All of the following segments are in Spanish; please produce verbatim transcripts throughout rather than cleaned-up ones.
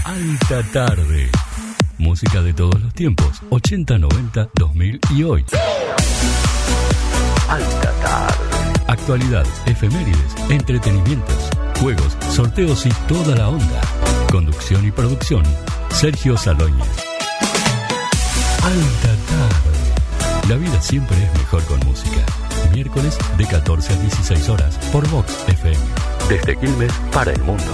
Alta tarde. Música de todos los tiempos, ochenta, noventa, dos mil y hoy. Alta tarde. Actualidad, efemérides, entretenimientos, juegos, sorteos y toda la onda. Conducción y producción, Sergio Salóñez. Alta tarde. La vida siempre es mejor con música. Miércoles de catorce a dieciséis horas por Vox F M. Desde Quilmes para el mundo.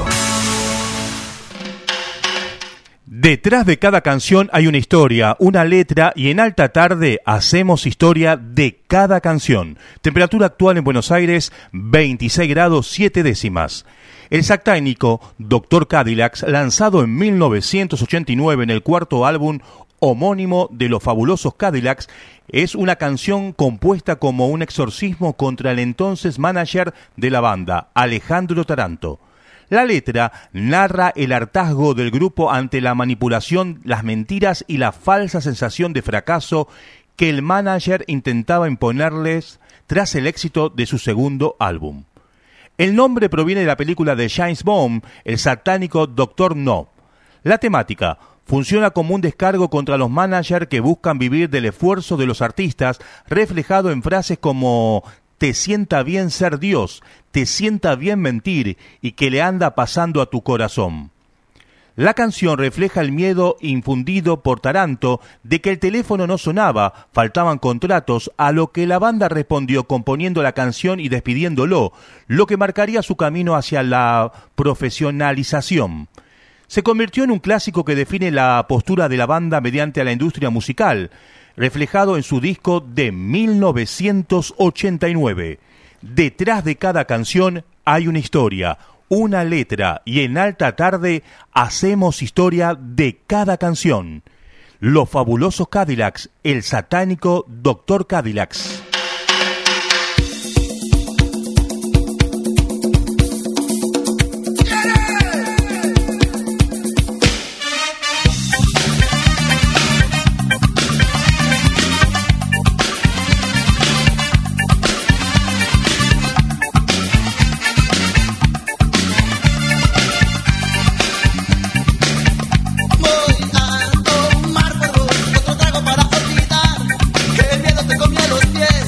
Detrás de cada canción hay una historia, una letra y en Alta Tarde hacemos historia de cada canción. Temperatura actual en Buenos Aires, veintiséis grados siete décimas. El satánico doctor Cadillacs, lanzado en mil novecientos ochenta y nueve en el cuarto álbum homónimo de los fabulosos Cadillacs, es una canción compuesta como un exorcismo contra el entonces manager de la banda, Alejandro Taranto. La letra narra el hartazgo del grupo ante la manipulación, las mentiras y la falsa sensación de fracaso que el manager intentaba imponerles tras el éxito de su segundo álbum. El nombre proviene de la película de James Bond, El satánico doctor No. La temática funciona como un descargo contra los managers que buscan vivir del esfuerzo de los artistas, reflejado en frases como «te sienta bien ser Dios», «te sienta bien mentir» y «que le anda pasando a tu corazón». La canción refleja el miedo infundido por Taranto de que el teléfono no sonaba, faltaban contratos, a lo que la banda respondió componiendo la canción y despidiéndolo, lo que marcaría su camino hacia la profesionalización. Se convirtió en un clásico que define la postura de la banda mediante la industria musical, reflejado en su disco de mil novecientos ochenta y nueve. Detrás de cada canción hay una historia, una letra, y en Alta Tarde hacemos historia de cada canción. Los fabulosos Cadillacs, el satánico doctor Cadillacs. Voy a tomar por vos otro trago para olvidar que el miedo te comió los pies.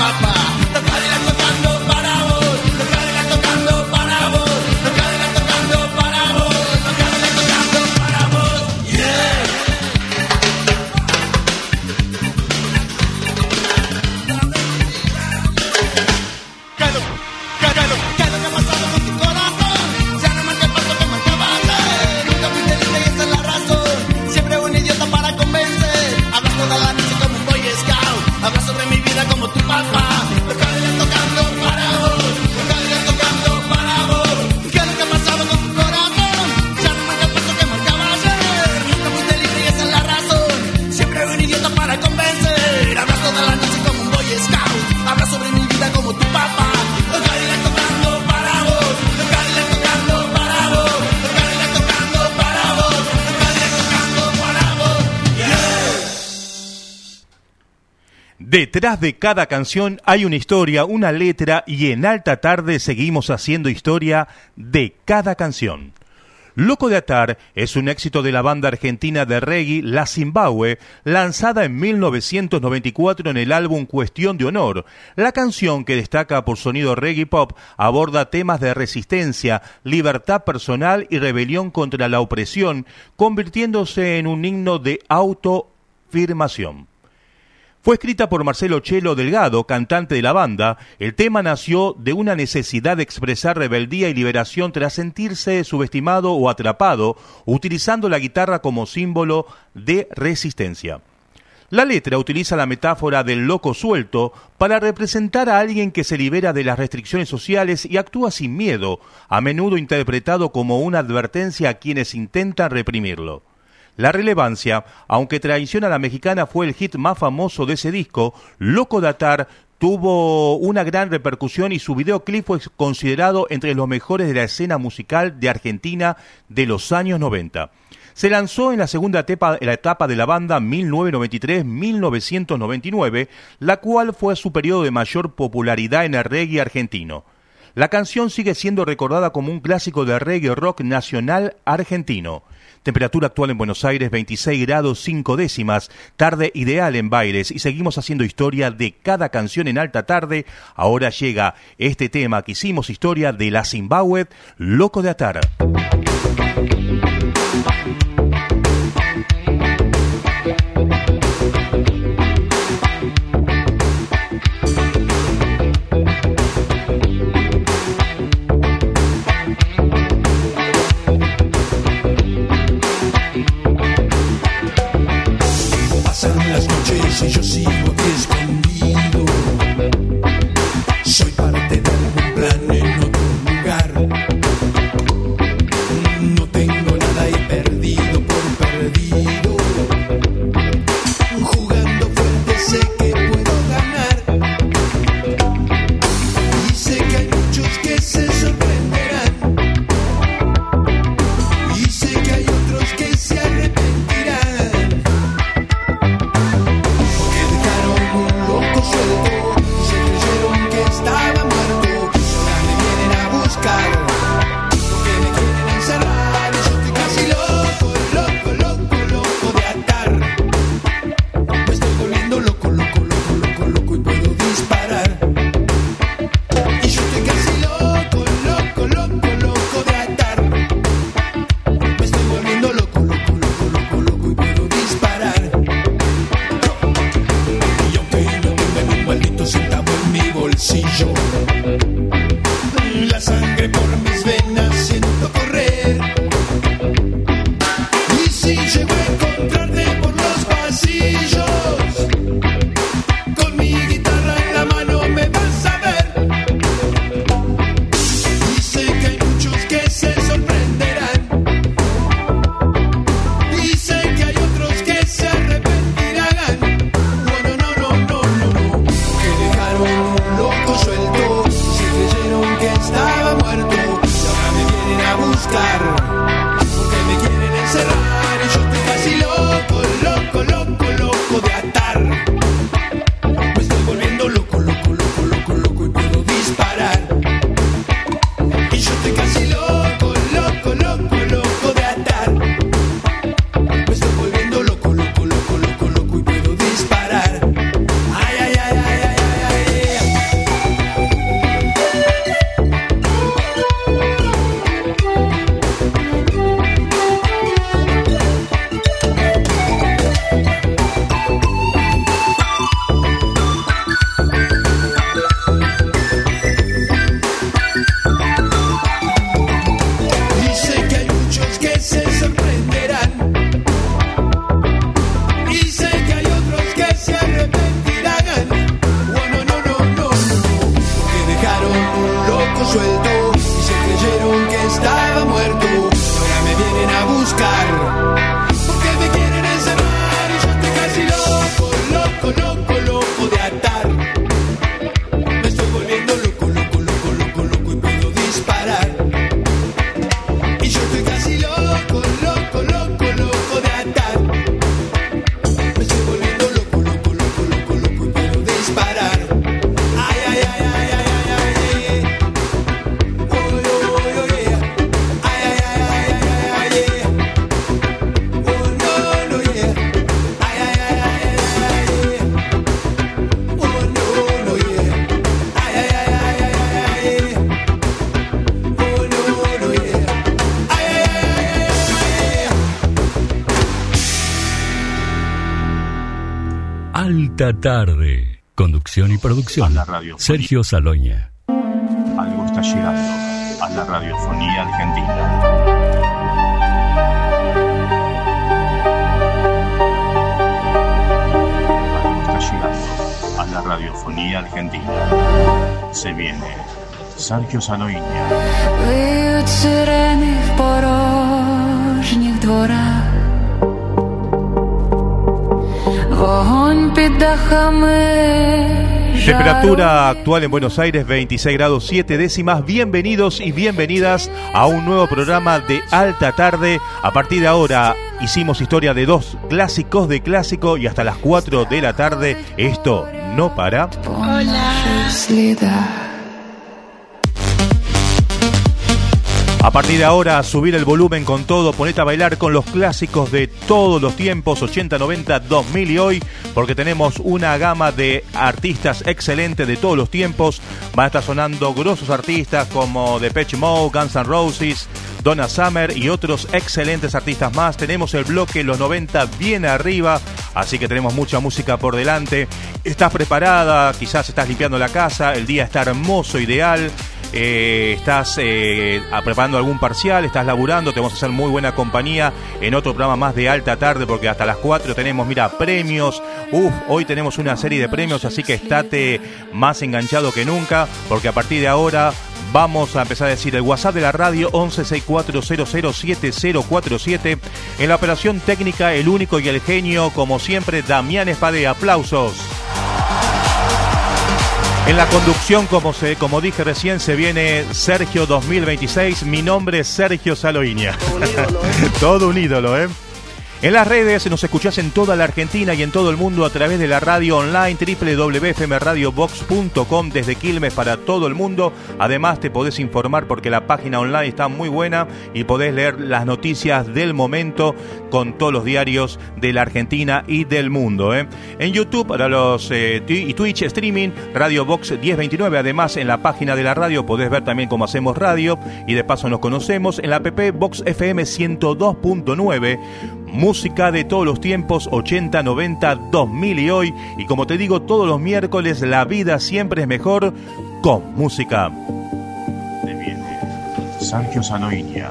papá. Los Cadillacs tocando para vos, los Cadillacs tocando para vos, los Cadillacs tocando para vos, los Cadillacs tocando para vos, yeah. ¿Qué es lo, qué, qué es lo, qué es lo que ha pasado con tu corazón? Ya no marca el paso que marcaba ayer. Nunca fuiste libre y esa es la razón. Siempre un idiota para convencer. Hablas toda la noche como un boy scout. Hablas sobre mi vida como tu papá. Los Cadillacs tocando para vos, los Cadillacs tocando para vos. ¿Qué es lo que ha pasado con tu corazón? Ya no marca el paso que marcaba ayer. Nunca fuiste libre y esa es la razón. Siempre un idiota para convencer. Hablas toda la noche como un boy scout. Hablas sobre mi vida como tu papá. Los Cadillacs tocando para vos, los Cadillacs tocando para vos, los Cadillacs tocando para vos, los Cadillacs tocando para vos, yeah. Detrás de cada canción hay una historia, una letra, y en Alta Tarde seguimos haciendo historia de cada canción. Loco de Atar es un éxito de la banda argentina de reggae La Zimbabue, lanzada en mil novecientos noventa y cuatro en el álbum Cuestión de Honor. La canción, que destaca por sonido reggae pop, aborda temas de resistencia, libertad personal y rebelión contra la opresión, convirtiéndose en un himno de autoafirmación. Fue escrita por Marcelo Chelo Delgado, cantante de la banda. El tema nació de una necesidad de expresar rebeldía y liberación tras sentirse subestimado o atrapado, utilizando la guitarra como símbolo de resistencia. La letra utiliza la metáfora del loco suelto para representar a alguien que se libera de las restricciones sociales y actúa sin miedo, a menudo interpretado como una advertencia a quienes intentan reprimirlo. La relevancia, aunque Traición a la Mexicana fue el hit más famoso de ese disco, Loco de Atar tuvo una gran repercusión y su videoclip fue considerado entre los mejores de la escena musical de Argentina de los años noventa. Se lanzó en la segunda etapa, en la etapa de la banda mil novecientos noventa y tres a mil novecientos noventa y nueve, la cual fue su periodo de mayor popularidad en el reggae argentino. La canción sigue siendo recordada como un clásico de reggae rock nacional argentino. Temperatura actual en Buenos Aires, veintiséis grados cinco décimas, tarde ideal en Baires, y seguimos haciendo historia de cada canción en Alta Tarde. Ahora llega este tema que hicimos historia de La Zimbabue, Loco de Atar. Si yo sigo aquí escondido, soy parte de algún plan en otro lugar. No tengo nada y perdido por perdido. Jugando fuerte sé que puedo ganar. Y sé que hay muchos que se sorprenderán. Y sé que hay otros que se arrepentirán. Se creyeron que estaba muerto, ahora me vienen a buscar, porque me quieren encerrar. Yo estoy casi loco, loco, loco, loco de atar. Me estoy volviendo loco, loco, loco, loco, loco y puedo disparar. Y yo estoy casi loco, loco, loco, loco de atar. Me estoy volviendo loco, loco, loco, loco, loco y puedo disparar. Y aunque no tenga un maldito centavo en mi bolsillo, la sangre por mis venas siento correr. Y si llego a encontrarte por los pasillos, con mi guitarra en la mano me vas a ver. Y sé que hay muchos que se sorprenderán. Y sé que hay otros que se arrepentirán. No, no, no, no, no, no, no. Que dejaron un loco suelto, se creyeron que estaba muerto, y ahora me vienen a buscar, porque me quieren encerrar. Y yo estoy casi loco, loco, loco, loco de atar. Me estoy volviendo loco, loco, loco, loco, loco y puedo disparar. Y yo estoy casi loco, loco, loco, loco de atar. Me estoy volviendo loco, loco, loco, loco, loco y puedo disparar. Ay, ay, ay, ay, ay, ay, ay. buscar. Porque me quieren encerrar y yo estoy casi loco, loco, loco, loco de atar. Me estoy volviendo loco, loco, loco, loco, loco y puedo disparar. Y yo estoy casi loco, loco, loco, loco de atar. Me estoy volviendo loco, loco, loco, loco, loco y puedo disparar. Ay, ay, ay, ay, ay, ay, ay, ay. Oh, oh, oh, oh, yeah. Ay, ay, ay, ay, ay, ay, yeah. Oh, no, no, yeah. Ay, ay, ay, ay, ay, ay, yeah. Oh, no, no, yeah. Ay, ay, ay, ay, ay, ay, yeah. Oh, no, no, yeah. Ay, ay, ay, ay, ay, ay. Alta tarde. Conducción y producción. A la radio. Sergio Saloña. Algo está llegando a la radiofonía argentina. Algo está llegando a la radiofonía argentina. Se viene Sergio Saloña. Виють сирени в порожніх дворах. Вогонь під дахами. Temperatura actual en Buenos Aires, veintiséis grados siete décimas. Bienvenidos y bienvenidas a un nuevo programa de Alta Tarde. A partir de ahora hicimos historia de dos clásicos de clásico y hasta las cuatro de la tarde esto no para. Hola. A partir de ahora, subir el volumen con todo, ponete a bailar con los clásicos de todos los tiempos, ochenta, noventa, dos mil y hoy, porque tenemos una gama de artistas excelentes de todos los tiempos. Van a estar sonando grosos artistas como Depeche Mode, Guns N' Roses, Donna Summer y otros excelentes artistas más. Tenemos el bloque Los noventa bien arriba, así que tenemos mucha música por delante. ¿Estás preparada? Quizás estás limpiando la casa, el día está hermoso, ideal. Eh, estás eh, preparando algún parcial, estás laburando, te vamos a hacer muy buena compañía en otro programa más de Alta Tarde, porque hasta las cuatro tenemos, mira, premios. Uf, hoy tenemos una serie de premios, así que estate más enganchado que nunca, porque a partir de ahora vamos a empezar a decir el WhatsApp de la radio once sesenta y cuatro cero cero siete cero cuatro siete. En la operación técnica, el único y el genio, como siempre, Damián Espadé. Aplausos. En la conducción, como se, como dije recién, se viene Sergio dos mil veintiséis. Mi nombre es Sergio Saloña. Todo un ídolo, ¿eh? Todo un ídolo, ¿eh? En las redes nos escuchás en toda la Argentina y en todo el mundo a través de la radio online doble u doble u doble u punto f m radio box punto com desde Quilmes para todo el mundo. Además te podés informar porque la página online está muy buena y podés leer las noticias del momento con todos los diarios de la Argentina y del mundo, ¿eh? En YouTube para los eh, y Twitch streaming Radio Box diez veintinueve. Además en la página de la radio podés ver también cómo hacemos radio y de paso nos conocemos. En la app Box F M ciento dos punto nueve. Música de todos los tiempos, ochenta, noventa, dos mil y hoy. Y como te digo, todos los miércoles la vida siempre es mejor con música. Te viene Sergio Saloña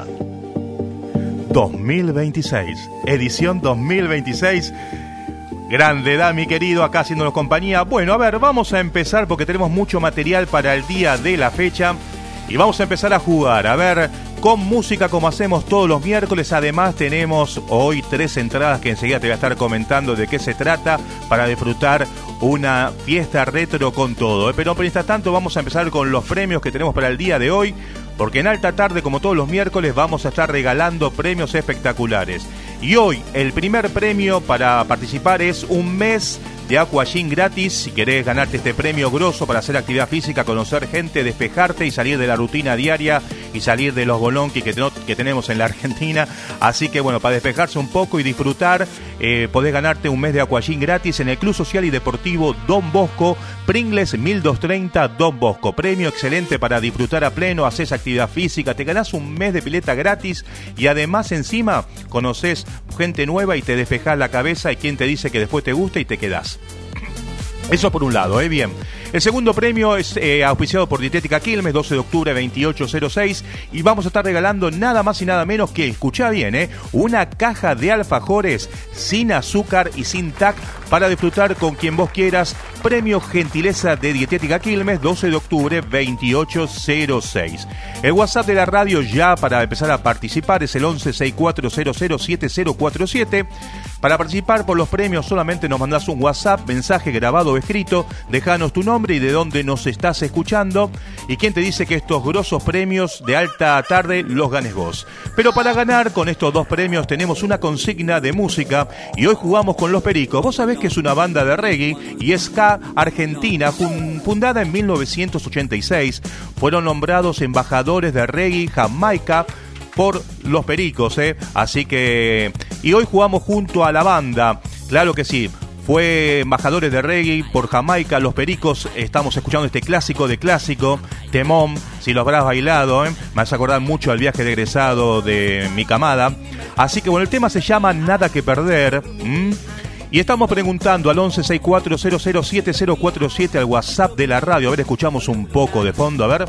dos mil veintiséis, edición dos mil veintiséis. Grande edad, mi querido, acá haciéndonos compañía. Bueno, a ver, vamos a empezar porque tenemos mucho material para el día de la fecha. Y vamos a empezar a jugar, a ver, con música como hacemos todos los miércoles. Además tenemos hoy tres entradas que enseguida te voy a estar comentando de qué se trata para disfrutar una fiesta retro con todo, ¿eh? Pero mientras tanto vamos a empezar con los premios que tenemos para el día de hoy, porque en Alta Tarde, como todos los miércoles, vamos a estar regalando premios espectaculares. Y hoy el primer premio para participar es un mes de Aquagym gratis. Si querés ganarte este premio grosso para hacer actividad física, conocer gente, despejarte y salir de la rutina diaria y salir de los bolonquis que, ten- que tenemos en la Argentina. Así que bueno, para despejarse un poco y disfrutar, eh, podés ganarte un mes de Aquagym gratis en el Club Social y Deportivo Don Bosco, Pringles mil doscientos treinta Don Bosco. Premio excelente para disfrutar a pleno, haces actividad física, te ganás un mes de pileta gratis y además encima conocés gente nueva y te despejás la cabeza y quien te dice que después te gusta y te quedás. Eso por un lado, ¿eh? Bien. El segundo premio es eh, auspiciado por Dietética Quilmes, doce de octubre, veintiocho cero seis. Y vamos a estar regalando nada más y nada menos que, escuchá bien, ¿eh? Una caja de alfajores sin azúcar y sin T A C para disfrutar con quien vos quieras. Premio Gentileza de Dietética Quilmes, doce de octubre, veintiocho cero seis. El WhatsApp de la radio ya para empezar a participar es el once sesenta y cuatro cero cero siete cero cuatro siete. Para participar por los premios solamente nos mandás un WhatsApp, mensaje grabado o escrito, dejanos tu nombre y de dónde nos estás escuchando y quién te dice que estos grosos premios de alta tarde los ganes vos. Pero para ganar con estos dos premios tenemos una consigna de música y hoy jugamos con Los Pericos. Vos sabés que es una banda de reggae y ska argentina fundada en mil novecientos ochenta y seis. Fueron nombrados embajadores de reggae Jamaica por Los Pericos, ¿eh? Así que... Y hoy jugamos junto a la banda, claro que sí. Fue embajadores de reggae por Jamaica, Los Pericos. Estamos escuchando este clásico de clásico, temón, si lo habrás bailado, ¿eh? Me hace acordar mucho al viaje de egresado de mi camada. Así que bueno, el tema se llama Nada que Perder. ¿Mm? Y estamos preguntando al once sesenta y cuatro cero cero siete cero cuatro siete al WhatsApp de la radio. A ver, escuchamos un poco de fondo, a ver.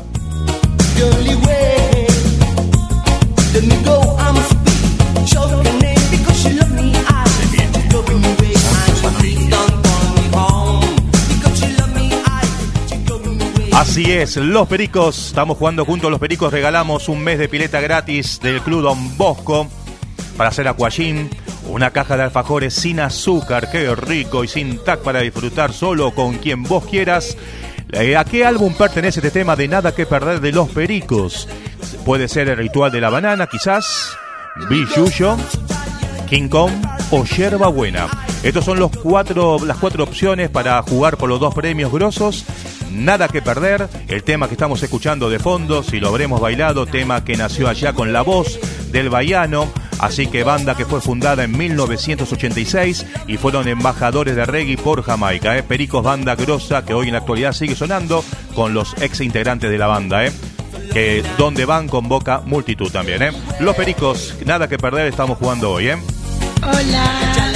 Así es, Los Pericos, estamos jugando juntos Los Pericos, regalamos un mes de pileta gratis del Club Don Bosco para hacer aquagym, una caja de alfajores sin azúcar, qué rico, y sin tac para disfrutar solo con quien vos quieras. ¿A qué álbum pertenece este tema de Nada que Perder de Los Pericos? Puede ser El Ritual de la Banana, quizás, Billuyo, King Kong o Yerba Buena. Estos son los cuatro, las cuatro opciones para jugar por los dos premios grosos. Nada que Perder, el tema que estamos escuchando de fondo, si lo habremos bailado, tema que nació allá con la voz del baiano. Así que banda que fue fundada en mil novecientos ochenta y seis y fueron embajadores de reggae por Jamaica. ¿eh? Pericos, banda grosa que hoy en la actualidad sigue sonando con los ex integrantes de la banda. ¿eh? Que donde van convoca multitud también. ¿eh? Los Pericos, Nada que Perder, estamos jugando hoy. ¿eh? Hola.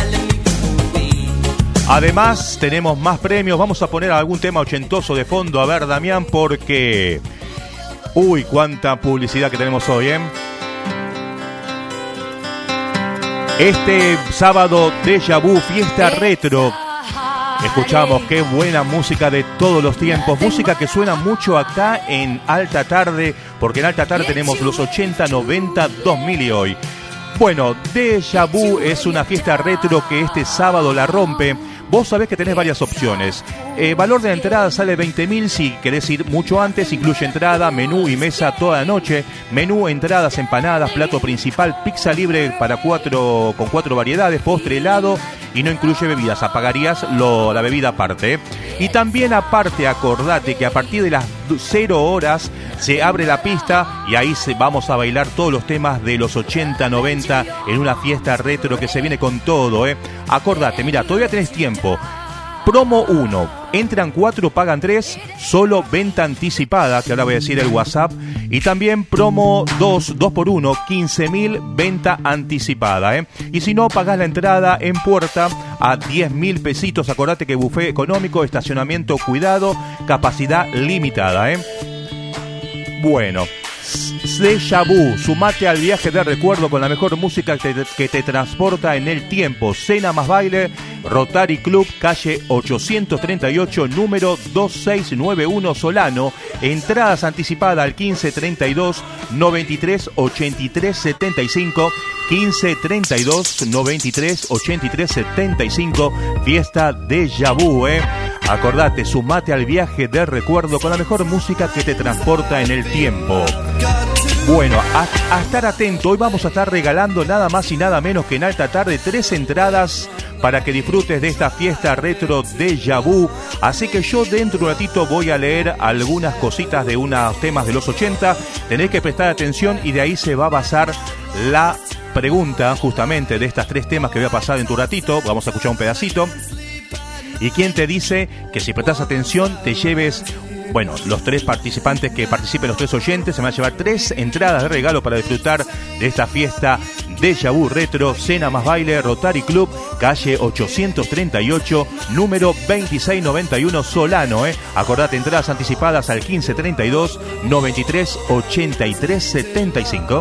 Además, tenemos más premios. Vamos a poner algún tema ochentoso de fondo. A ver, Damián, porque... Uy, cuánta publicidad que tenemos hoy, ¿eh? Este sábado, Déjà Vu, fiesta retro. Escuchamos qué buena música de todos los tiempos. Música que suena mucho acá en Alta Tarde, porque en Alta Tarde tenemos los ochenta, noventa, dos mil y hoy. Bueno, Déjà Vu es una fiesta retro que este sábado la rompe. Vos sabés que tenés varias opciones. Eh, valor de la entrada sale veinte mil si querés ir mucho antes. Incluye entrada, menú y mesa toda la noche. Menú, entradas, empanadas, plato principal, pizza libre para cuatro con cuatro variedades, postre, helado y no incluye bebidas. Apagarías lo, la bebida aparte. ¿eh? Y también aparte, acordate que a partir de las cero horas se abre la pista y ahí se, vamos a bailar todos los temas de los ochenta, noventa en una fiesta retro que se viene con todo. ¿eh? Acordate, mira, todavía tenés tiempo. Promo uno, entran cuatro, pagan tres, solo venta anticipada, que ahora voy a decir el WhatsApp. Y también promo dos, dos por uno, quince mil, venta anticipada. ¿eh? Y si no, pagás la entrada en puerta a diez mil pesitos. Acordate que buffet económico, estacionamiento cuidado, capacidad limitada. ¿eh? Bueno, Déjà Vu, sumate al viaje de recuerdo con la mejor música que te, que te transporta en el tiempo. Cena más baile, Rotary Club, calle ochocientos treinta y ocho, número veintiséis noventa y uno, Solano. Entradas anticipadas al quince treinta y dos, noventa y tres, ochenta y tres, setenta y cinco. quince treinta y dos, noventa y tres, ochenta y tres, setenta y cinco. Fiesta Déjà Vu, eh. Acordate, sumate al viaje de recuerdo con la mejor música que te transporta en el tiempo. Bueno, a, a estar atento, hoy vamos a estar regalando nada más y nada menos que en Alta Tarde tres entradas para que disfrutes de esta fiesta retro Déjà Vu. Así que yo dentro de un ratito voy a leer algunas cositas de unos temas de los ochenta. Tenés que prestar atención y de ahí se va a basar la pregunta justamente de estas tres temas que voy a pasar en tu ratito. Vamos a escuchar un pedacito. ¿Y quién te dice que si prestas atención te lleves... Bueno, los tres participantes que participen, los tres oyentes, se van a llevar tres entradas de regalo para disfrutar de esta fiesta Déjà Vu Retro, Cena más baile, Rotary Club, calle ochocientos treinta y ocho, número veintiséis noventa y uno, Solano. ¿eh? Acordate, entradas anticipadas al quince treinta y dos, noventa y tres, ochenta y tres, setenta y cinco.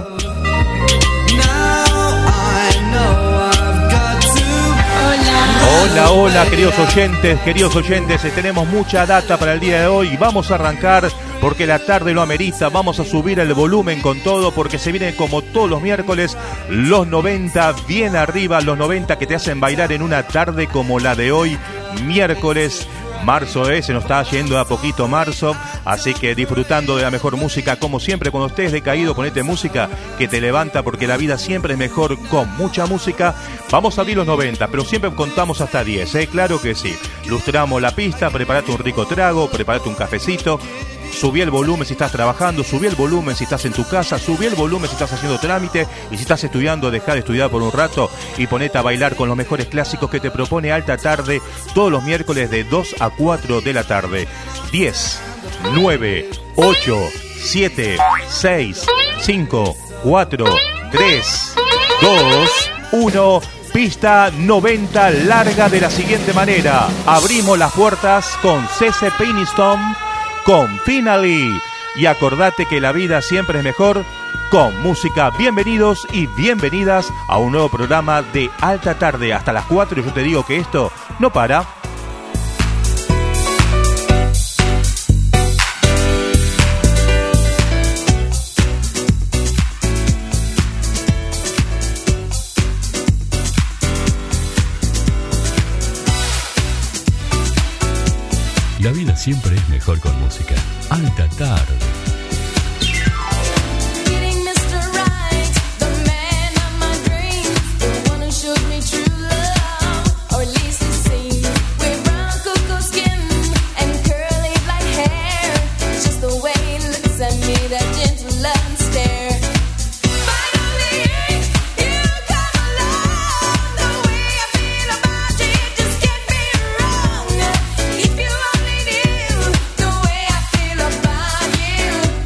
Hola, hola, queridos oyentes, queridos oyentes, tenemos mucha data para el día de hoy. Vamos a arrancar porque la tarde lo amerita. Vamos a subir el volumen con todo porque se vienen como todos los miércoles los noventa bien arriba, los noventa que te hacen bailar en una tarde como la de hoy, miércoles. Marzo, eh, se nos está yendo a poquito marzo, así que disfrutando de la mejor música, como siempre. Cuando estés decaído, ponete música que te levanta, porque la vida siempre es mejor con mucha música. Vamos a abrir los noventa, pero siempre contamos hasta diez, eh, claro que sí. Lustramos la pista, prepárate un rico trago, prepárate un cafecito. Subí el volumen si estás trabajando, subí el volumen si estás en tu casa, subí el volumen si estás haciendo trámite, y si estás estudiando, dejá de estudiar por un rato y ponete a bailar con los mejores clásicos que te propone Alta Tarde todos los miércoles de dos a cuatro de la tarde. diez, nueve, ocho, siete, seis, cinco, cuatro, tres, dos, uno... Pista noventa larga de la siguiente manera. Abrimos las puertas con C C Peniston, con Finally. Y acordate que la vida siempre es mejor con música. Bienvenidos y bienvenidas a un nuevo programa de Alta Tarde. Hasta las cuatro, y yo te digo que esto no para. La vida siempre es mejor con música. Alta Tarde. You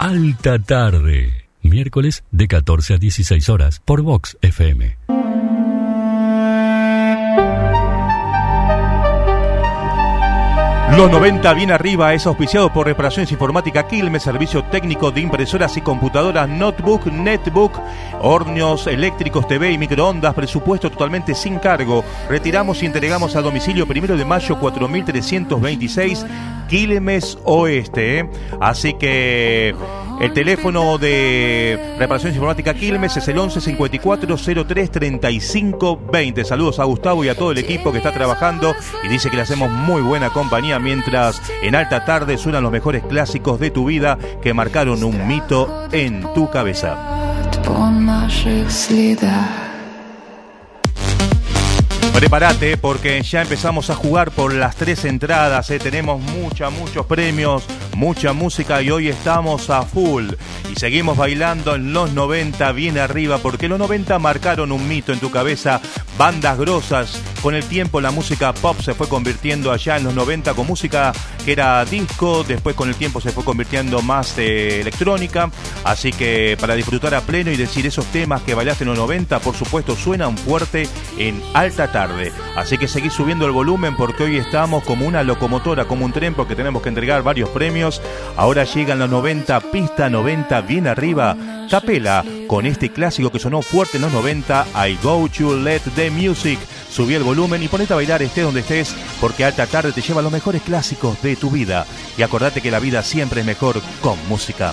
Alta Tarde. Miércoles de catorce a dieciséis horas por Vox F M. Los noventa bien arriba es auspiciado por Reparaciones Informática Quilmes, servicio técnico de impresoras y computadoras, notebook, netbook, hornos eléctricos, T V y microondas, presupuesto totalmente sin cargo. Retiramos y entregamos a domicilio primero de mayo cuatro mil trescientos veintiséis, Quilmes Oeste. ¿eh? Así que el teléfono de Reparaciones Informática Quilmes es el once cincuenta y cuatro cero tres treinta y cinco veinte. Saludos a Gustavo y a todo el equipo que está trabajando y dice que le hacemos muy buena compañía mientras en Alta Tarde suenan los mejores clásicos de tu vida que marcaron un mito en tu cabeza. Prepárate porque ya empezamos a jugar por las tres entradas, ¿eh? Tenemos mucha, muchos premios, mucha música y hoy estamos a full. Y seguimos bailando en los noventa bien arriba porque los noventa marcaron un mito en tu cabeza, bandas grosas. Con el tiempo la música pop se fue convirtiendo allá en los noventa con música que era disco, después con el tiempo se fue convirtiendo más de electrónica. Así que para disfrutar a pleno y decir esos temas que bailaste en los noventa, por supuesto suenan fuerte en Alta Tarde. Así que seguí subiendo el volumen porque hoy estamos como una locomotora, como un tren, porque tenemos que entregar varios premios. Ahora llegan los noventa, pista noventa bien arriba, Capela, con este clásico que sonó fuerte en los noventa, I Go To Let The Music. Subí el volumen y ponete a bailar estés donde estés, porque Alta Tarde te lleva a los mejores clásicos de tu vida. Y acordate que la vida siempre es mejor con música.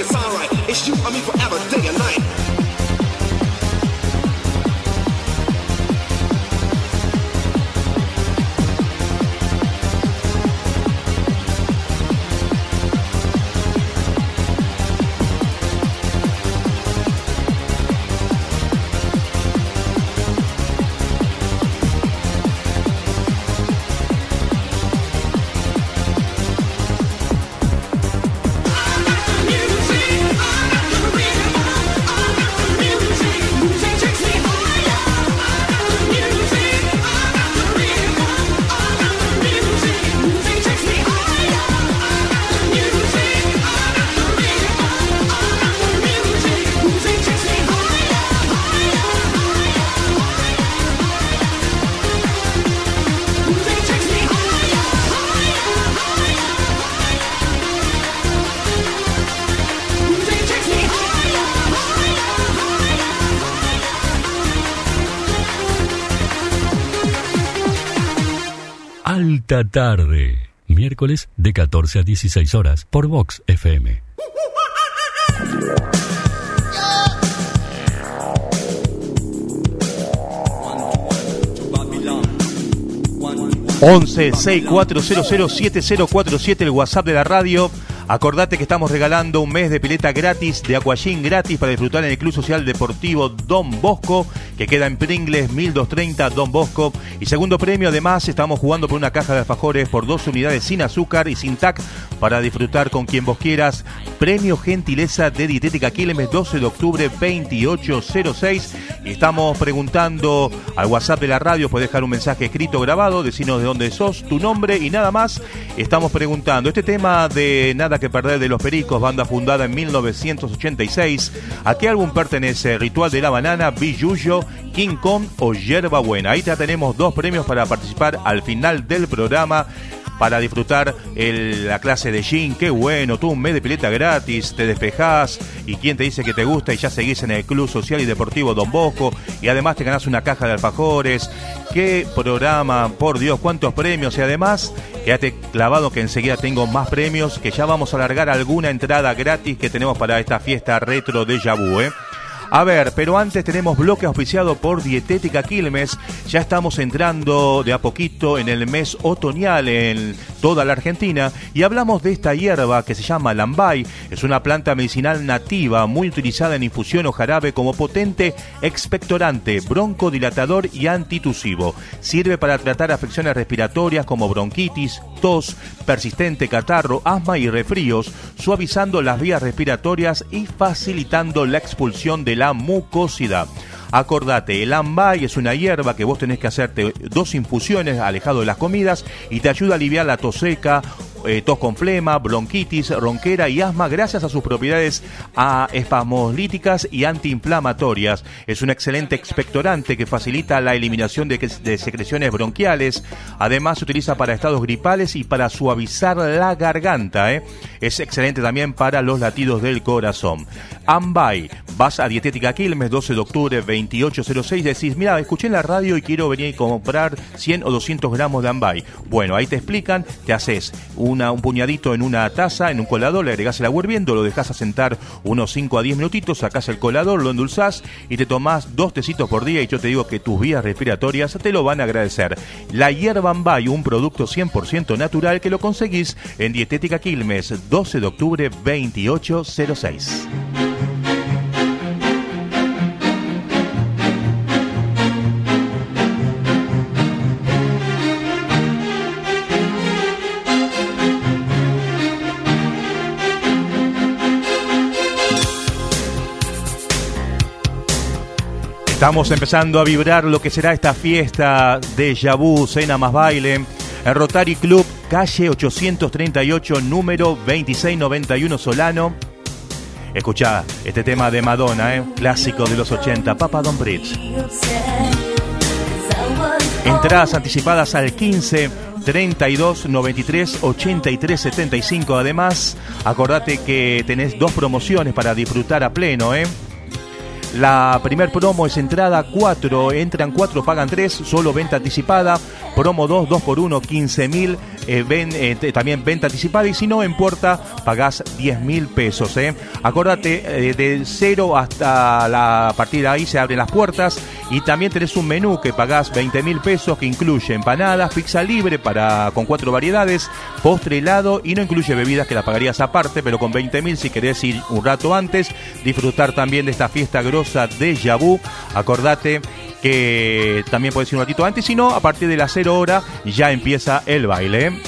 sound right. It's you and me forever, day and night. Alta Tarde, miércoles de catorce a dieciséis horas por Vox F M. once seis cuatro cero cero siete cero cuatro siete, el WhatsApp de la radio. Acordate que estamos regalando un mes de pileta gratis, de aquagym gratis para disfrutar en el Club Social Deportivo Don Bosco, que queda en Pringles mil doscientos treinta Don Bosco. Y segundo premio, además, estamos jugando por una caja de alfajores por dos unidades sin azúcar y sin T A C para disfrutar con quien vos quieras. Premio gentileza de Dietética Quilmes, doce de octubre, veintiocho cero seis. Y estamos preguntando al WhatsApp de la radio, puedes dejar un mensaje escrito grabado, decirnos de dónde sos, tu nombre y nada más. Estamos preguntando este tema de Nada que Perder de Los Pericos, banda fundada en mil novecientos ochenta y seis. ¿A qué álbum pertenece? Ritual de la Banana, Billuyo, King Kong o Yerba Buena. Ahí ya tenemos dos premios para participar al final del programa, para disfrutar el, la clase de gym. Qué bueno, tú un mes de pileta gratis, te despejás y quién te dice que te gusta y ya seguís en el Club Social y Deportivo Don Bosco y además te ganás una caja de alfajores. Qué programa, por Dios, cuántos premios. Y además, quédate clavado que enseguida tengo más premios, que ya vamos a alargar alguna entrada gratis que tenemos para esta fiesta retro de Yabú, ¿eh? A ver, pero antes tenemos bloque auspiciado por Dietética Quilmes. Ya estamos entrando de a poquito en el mes otoñal en toda la Argentina y hablamos de esta hierba que se llama lambay. Es una planta medicinal nativa muy utilizada en infusión o jarabe como potente expectorante, broncodilatador y antitusivo. Sirve para tratar afecciones respiratorias como bronquitis, tos, persistente catarro, asma y resfríos, suavizando las vías respiratorias y facilitando la expulsión de la mucosidad. Acordate, el lambay es una hierba que vos tenés que hacerte dos infusiones alejado de las comidas y te ayuda a aliviar la tos seca, eh, tos con flema, bronquitis, ronquera y asma gracias a sus propiedades a espasmolíticas y antiinflamatorias. Es un excelente expectorante que facilita la eliminación de, de secreciones bronquiales. Además se utiliza para estados gripales y para suavizar la garganta, ¿eh? Es excelente también para los latidos del corazón. Lambay, vas a Dietética Quilmes, doce de octubre, veintiocho cero seis, decís, mira, escuché en la radio y quiero venir a comprar cien o doscientos gramos de lambay. Bueno, ahí te explican, te haces una, un puñadito en una taza, en un colador, le agregás el agua hirviendo, lo dejás asentar unos cinco a diez minutitos, sacás el colador, lo endulzás y te tomás dos tecitos por día y yo te digo que tus vías respiratorias te lo van a agradecer. La hierba lambay, un producto cien por ciento natural que lo conseguís en Dietética Quilmes, doce de octubre, veintiocho cero seis. Estamos empezando a vibrar lo que será esta fiesta de Yabú, cena más baile, el Rotary Club, calle ochocientos treinta y ocho, número veintiséis noventa y uno Solano. Escuchá este tema de Madonna, ¿eh? Clásico de los ochenta, Papa Don't Preach. Entradas anticipadas al quince treinta y dos noventa y tres ochenta y tres setenta y cinco. Además, acordate que tenés dos promociones para disfrutar a pleno, ¿eh? La primer promo es entrada cuatro, entran cuatro, pagan tres, solo venta anticipada. Promo dos, dos por uno, quince mil, eh, ven, eh, también venta anticipada. Y si no, en puerta pagás diez mil pesos. Eh. Acordate, eh, de cero hasta la partida ahí se abren las puertas. Y también tenés un menú que pagás veinte mil pesos, que incluye empanadas, pizza libre para con cuatro variedades, postre, helado, y no incluye bebidas que las pagarías aparte, pero con veinte mil si querés ir un rato antes, disfrutar también de esta fiesta grosa de Yabú. Acordate que también puedes ir un ratito antes, si no, a partir de las cero hora ya empieza el baile.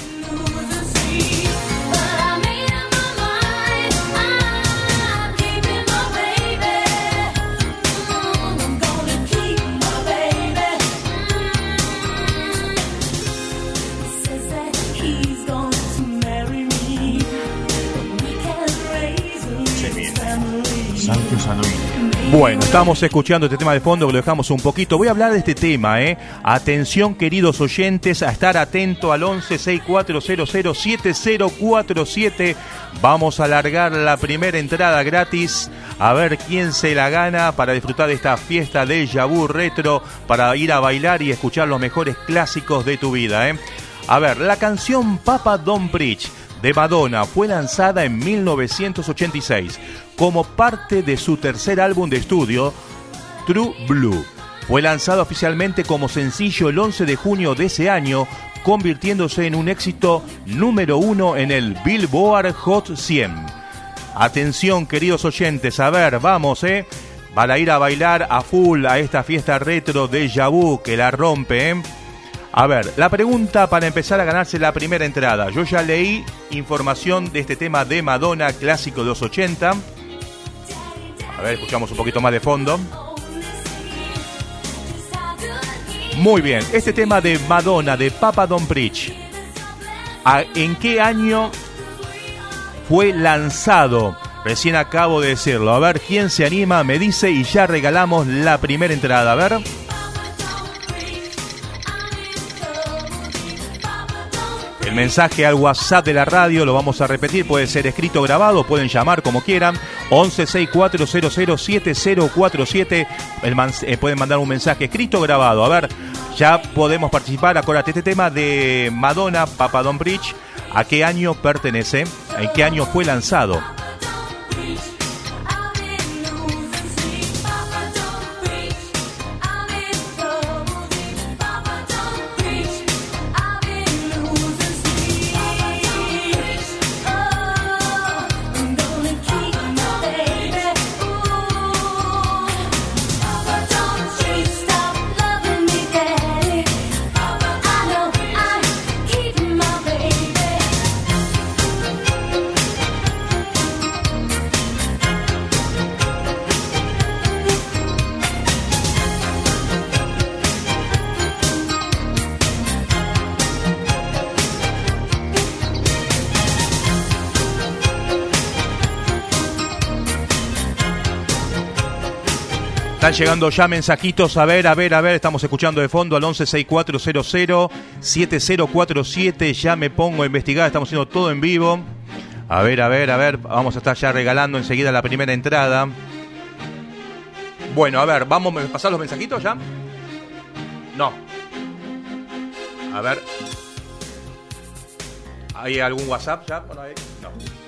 Bueno, estamos escuchando este tema de fondo que lo dejamos un poquito. Voy a hablar de este tema, ¿eh? Atención, queridos oyentes, a estar atento al once sesenta y cuatro cero cero siete cero cuatro siete. Vamos a alargar la primera entrada gratis. A ver quién se la gana para disfrutar de esta fiesta de Yabú Retro, para ir a bailar y escuchar los mejores clásicos de tu vida, ¿eh? A ver, la canción Papa Don't Preach de Madonna fue lanzada en mil novecientos ochenta y seis como parte de su tercer álbum de estudio, True Blue. Fue lanzado oficialmente como sencillo el once de junio de ese año, convirtiéndose en un éxito número uno en el Billboard Hot cien. Atención, queridos oyentes, a ver, vamos, eh, para ir a bailar a full a esta fiesta retro de Yabú que la rompe, eh. A ver, la pregunta para empezar a ganarse la primera entrada. Yo ya leí información de este tema de Madonna, clásico de los ochenta. A ver, escuchamos un poquito más de fondo. Muy bien, este tema de Madonna, de Papa Don't Preach, ¿en qué año fue lanzado? Recién acabo de decirlo. A ver, ¿quién se anima? Me dice y ya regalamos la primera entrada. A ver. El mensaje al WhatsApp de la radio lo vamos a repetir, puede ser escrito o grabado, pueden llamar como quieran, once sesenta y cuatro cero cero siete cero cuatro siete, el man, eh, pueden mandar un mensaje escrito o grabado. A ver, ya podemos participar. Acuérdate, este tema de Madonna, Papa Don't Preach, ¿a qué año pertenece? ¿En qué año fue lanzado? Están llegando ya mensajitos, a ver, a ver, a ver, estamos escuchando de fondo al once sesenta y cuatro cero cero siete cero cuatro siete, ya me pongo a investigar, estamos haciendo todo en vivo. A ver, a ver, a ver, vamos a estar ya regalando enseguida la primera entrada. Bueno, a ver, ¿vamos a pasar los mensajitos ya? No. A ver. ¿Hay algún WhatsApp ya? Bueno, ahí. No.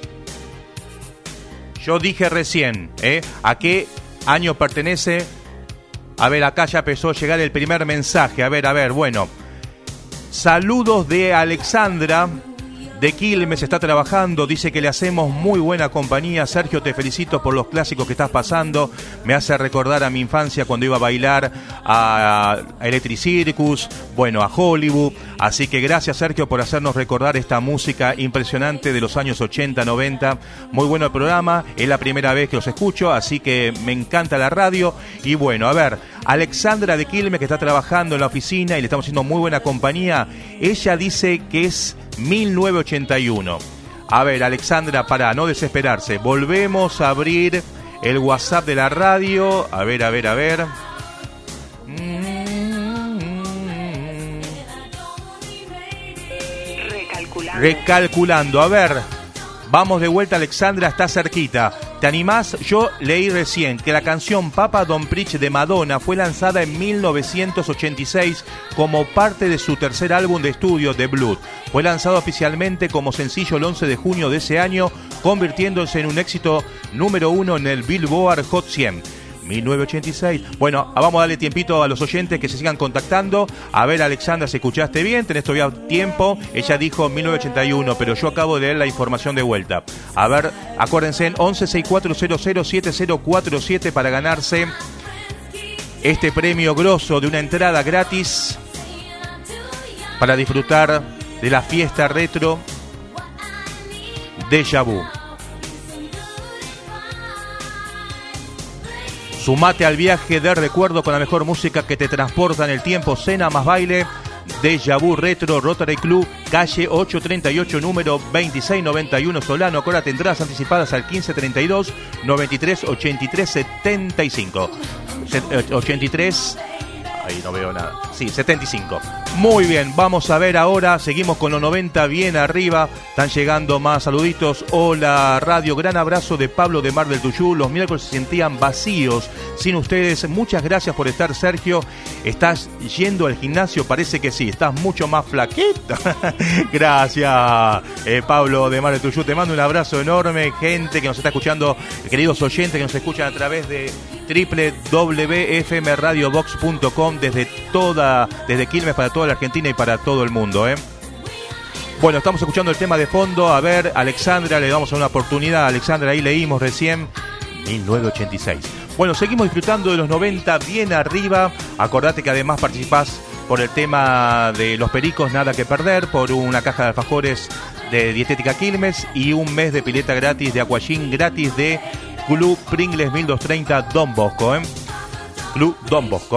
Yo dije recién, ¿eh? ¿A qué año pertenece? A ver, acá ya empezó a llegar el primer mensaje. A ver, a ver, bueno. Saludos de Alexandra de Quilmes, está trabajando, dice que le hacemos muy buena compañía. Sergio, te felicito por los clásicos que estás pasando. Me hace recordar a mi infancia cuando iba a bailar a Electric Circus, bueno, a Hollywood. Así que gracias, Sergio, por hacernos recordar esta música impresionante de los años ochenta, noventa. Muy bueno el programa, es la primera vez que los escucho, así que me encanta la radio. Y bueno, a ver, Alexandra de Quilmes, que está trabajando en la oficina y le estamos haciendo muy buena compañía. Ella dice que es mil novecientos ochenta y uno. A ver, Alexandra, para no desesperarse, volvemos a abrir el WhatsApp de la radio. A ver, a ver, a ver. Recalculando. Recalculando. A ver, vamos de vuelta, Alexandra, está cerquita. ¿Te animás? Yo leí recién que la canción Papa Don't Preach de Madonna fue lanzada en mil novecientos ochenta y seis como parte de su tercer álbum de estudio, The Blood. Fue lanzado oficialmente como sencillo el once de junio de ese año, convirtiéndose en un éxito número uno en el Billboard Hot cien. mil novecientos ochenta y seis. Bueno, vamos a darle tiempito a los oyentes que se sigan contactando. A ver, Alexandra, si escuchaste bien, tenés todavía tiempo. Ella dijo mil novecientos ochenta y uno, pero yo acabo de leer la información de vuelta. A ver, acuérdense, en once sesenta y cuatro cero cero siete cero cuatro siete para ganarse este premio grosso de una entrada gratis para disfrutar de la fiesta retro Déjà Vu. Sumate al viaje de recuerdo con la mejor música que te transporta en el tiempo. Cena más baile. Déjà Vu Retro, Rotary Club, calle ochocientos treinta y ocho, número veintiséis noventa y uno, Solano. Acordate, entradas anticipadas al quince treinta y dos, noventa y tres, ochenta y tres, setenta y cinco. ochenta y tres... Ahí no veo nada. Sí, setenta y cinco. Muy bien, vamos a ver ahora. Seguimos con los noventa bien arriba. Están llegando más saluditos. Hola radio, gran abrazo de Pablo de Mar del Tuyú. Los miércoles se sentían vacíos sin ustedes. Muchas gracias por estar, Sergio. ¿Estás yendo al gimnasio? Parece que sí. Estás mucho más flaquito. Gracias, eh, Pablo de Mar del Tuyú. Te mando un abrazo enorme. Gente que nos está escuchando, queridos oyentes que nos escuchan a través de doble u doble u doble u punto f m radio box punto com desde toda, desde Quilmes para toda la Argentina y para todo el mundo, ¿eh? Bueno, estamos escuchando el tema de fondo. A ver, Alexandra, le damos una oportunidad. Alexandra, ahí leímos recién mil novecientos ochenta y seis. Bueno, seguimos disfrutando de los noventa bien arriba. Acordate que además participás por el tema de los pericos, nada que perder, por una caja de alfajores de Dietética Quilmes y un mes de pileta gratis de Aquagym gratis de Club Pringles mil doscientos treinta Don Bosco, ¿eh? Club Don Bosco.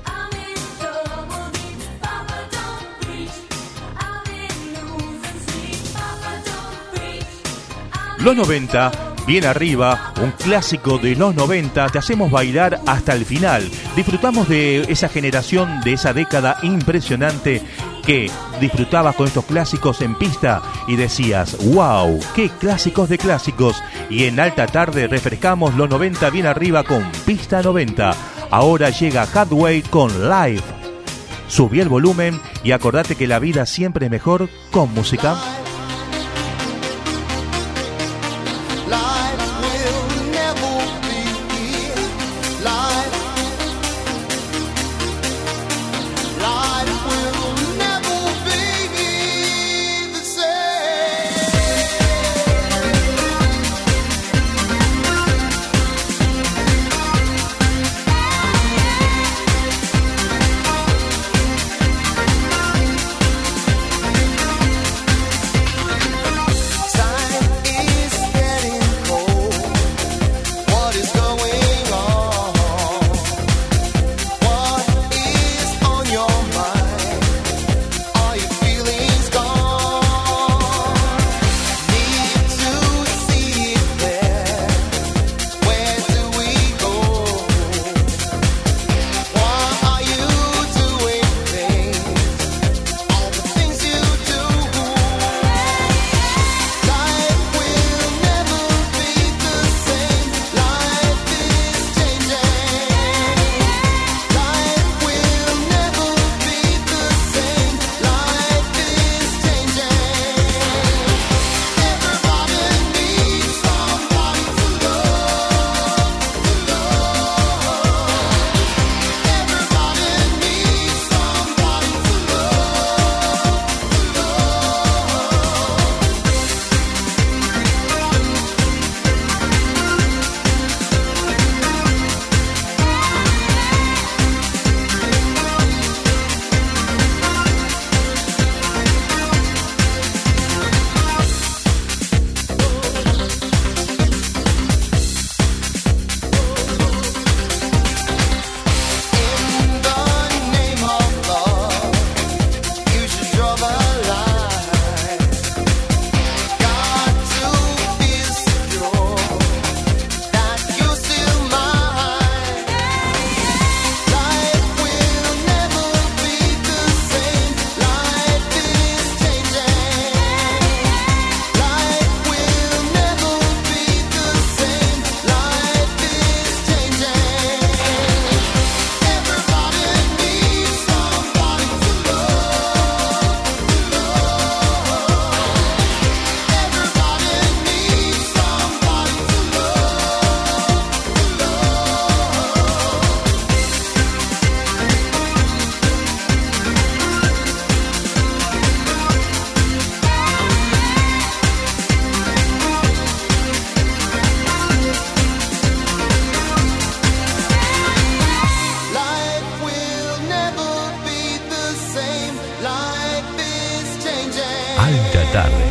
Los noventa, bien arriba, un clásico de los noventa, te hacemos bailar hasta el final. Disfrutamos de esa generación, de esa década impresionante que disfrutabas con estos clásicos en pista y decías, wow, qué clásicos de clásicos. Y en alta tarde refrescamos los noventa bien arriba con Pista noventa. Ahora llega Hathaway con Live. Subí el volumen y acordate que la vida siempre es mejor con música. Alta Tarde.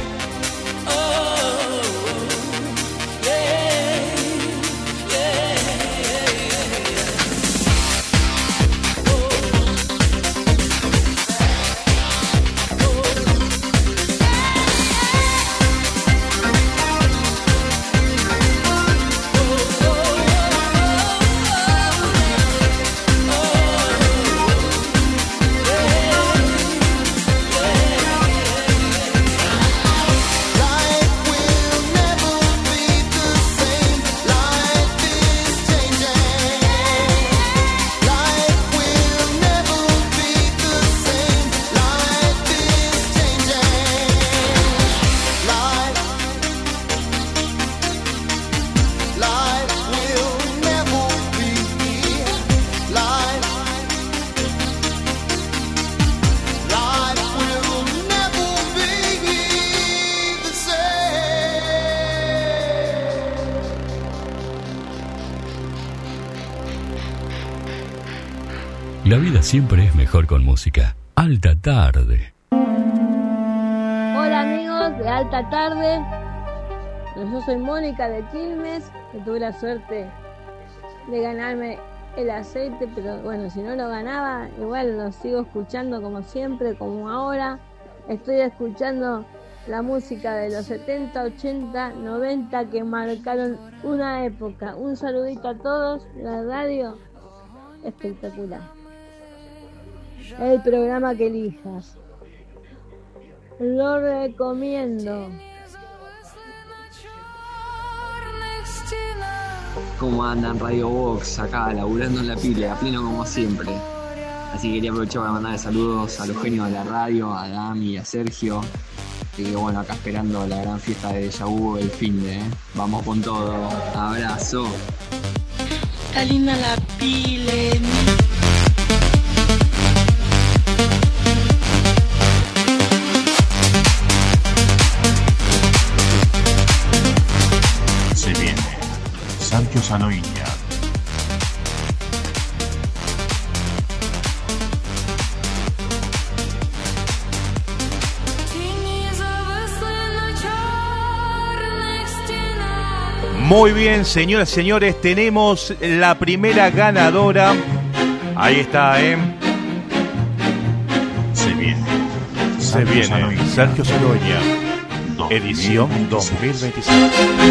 La vida siempre es mejor con música. Alta Tarde. Hola amigos de Alta Tarde. Yo soy Mónica de Quilmes, que tuve la suerte de ganarme el aceite, pero bueno, si no lo ganaba, igual lo sigo escuchando como siempre, como ahora. Estoy escuchando la música de los setenta, ochenta, noventa que marcaron una época. Un saludito a todos, la radio espectacular. El programa que elijas, lo recomiendo. ¿Cómo andan? Radio Box, acá laburando en la pila, a pleno como siempre. Así que quería aprovechar para mandarle saludos a los genios de la radio, a Dami y a Sergio. Así que bueno, acá esperando la gran fiesta de Déjà Vu el finde, ¿eh? Vamos con todo, abrazo. Está linda la pila. Se viene Sergio Sanoilla. Muy bien, señoras y señores, tenemos la primera ganadora. Ahí está, ¿eh? Se viene. Se Sergio viene. Sanoilla. Sergio Sanoilla. Edición dos mil veintiséis.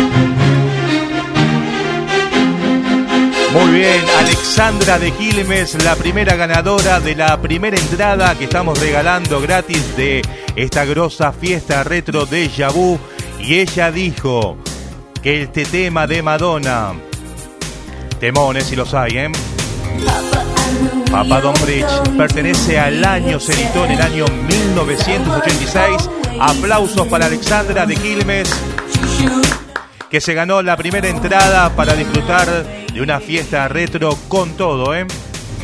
Muy bien, Alexandra de Quilmes, la primera ganadora de la primera entrada que estamos regalando gratis de esta grosa fiesta retro de Déjà Vu. Y ella dijo que este tema de Madonna, temones si los hay, ¿eh? Papa Don't Bridge, pertenece al año, se editó en el año mil novecientos ochenta y seis. Aplausos para Alexandra de Quilmes, que se ganó la primera entrada para disfrutar de una fiesta retro con todo, ¿eh?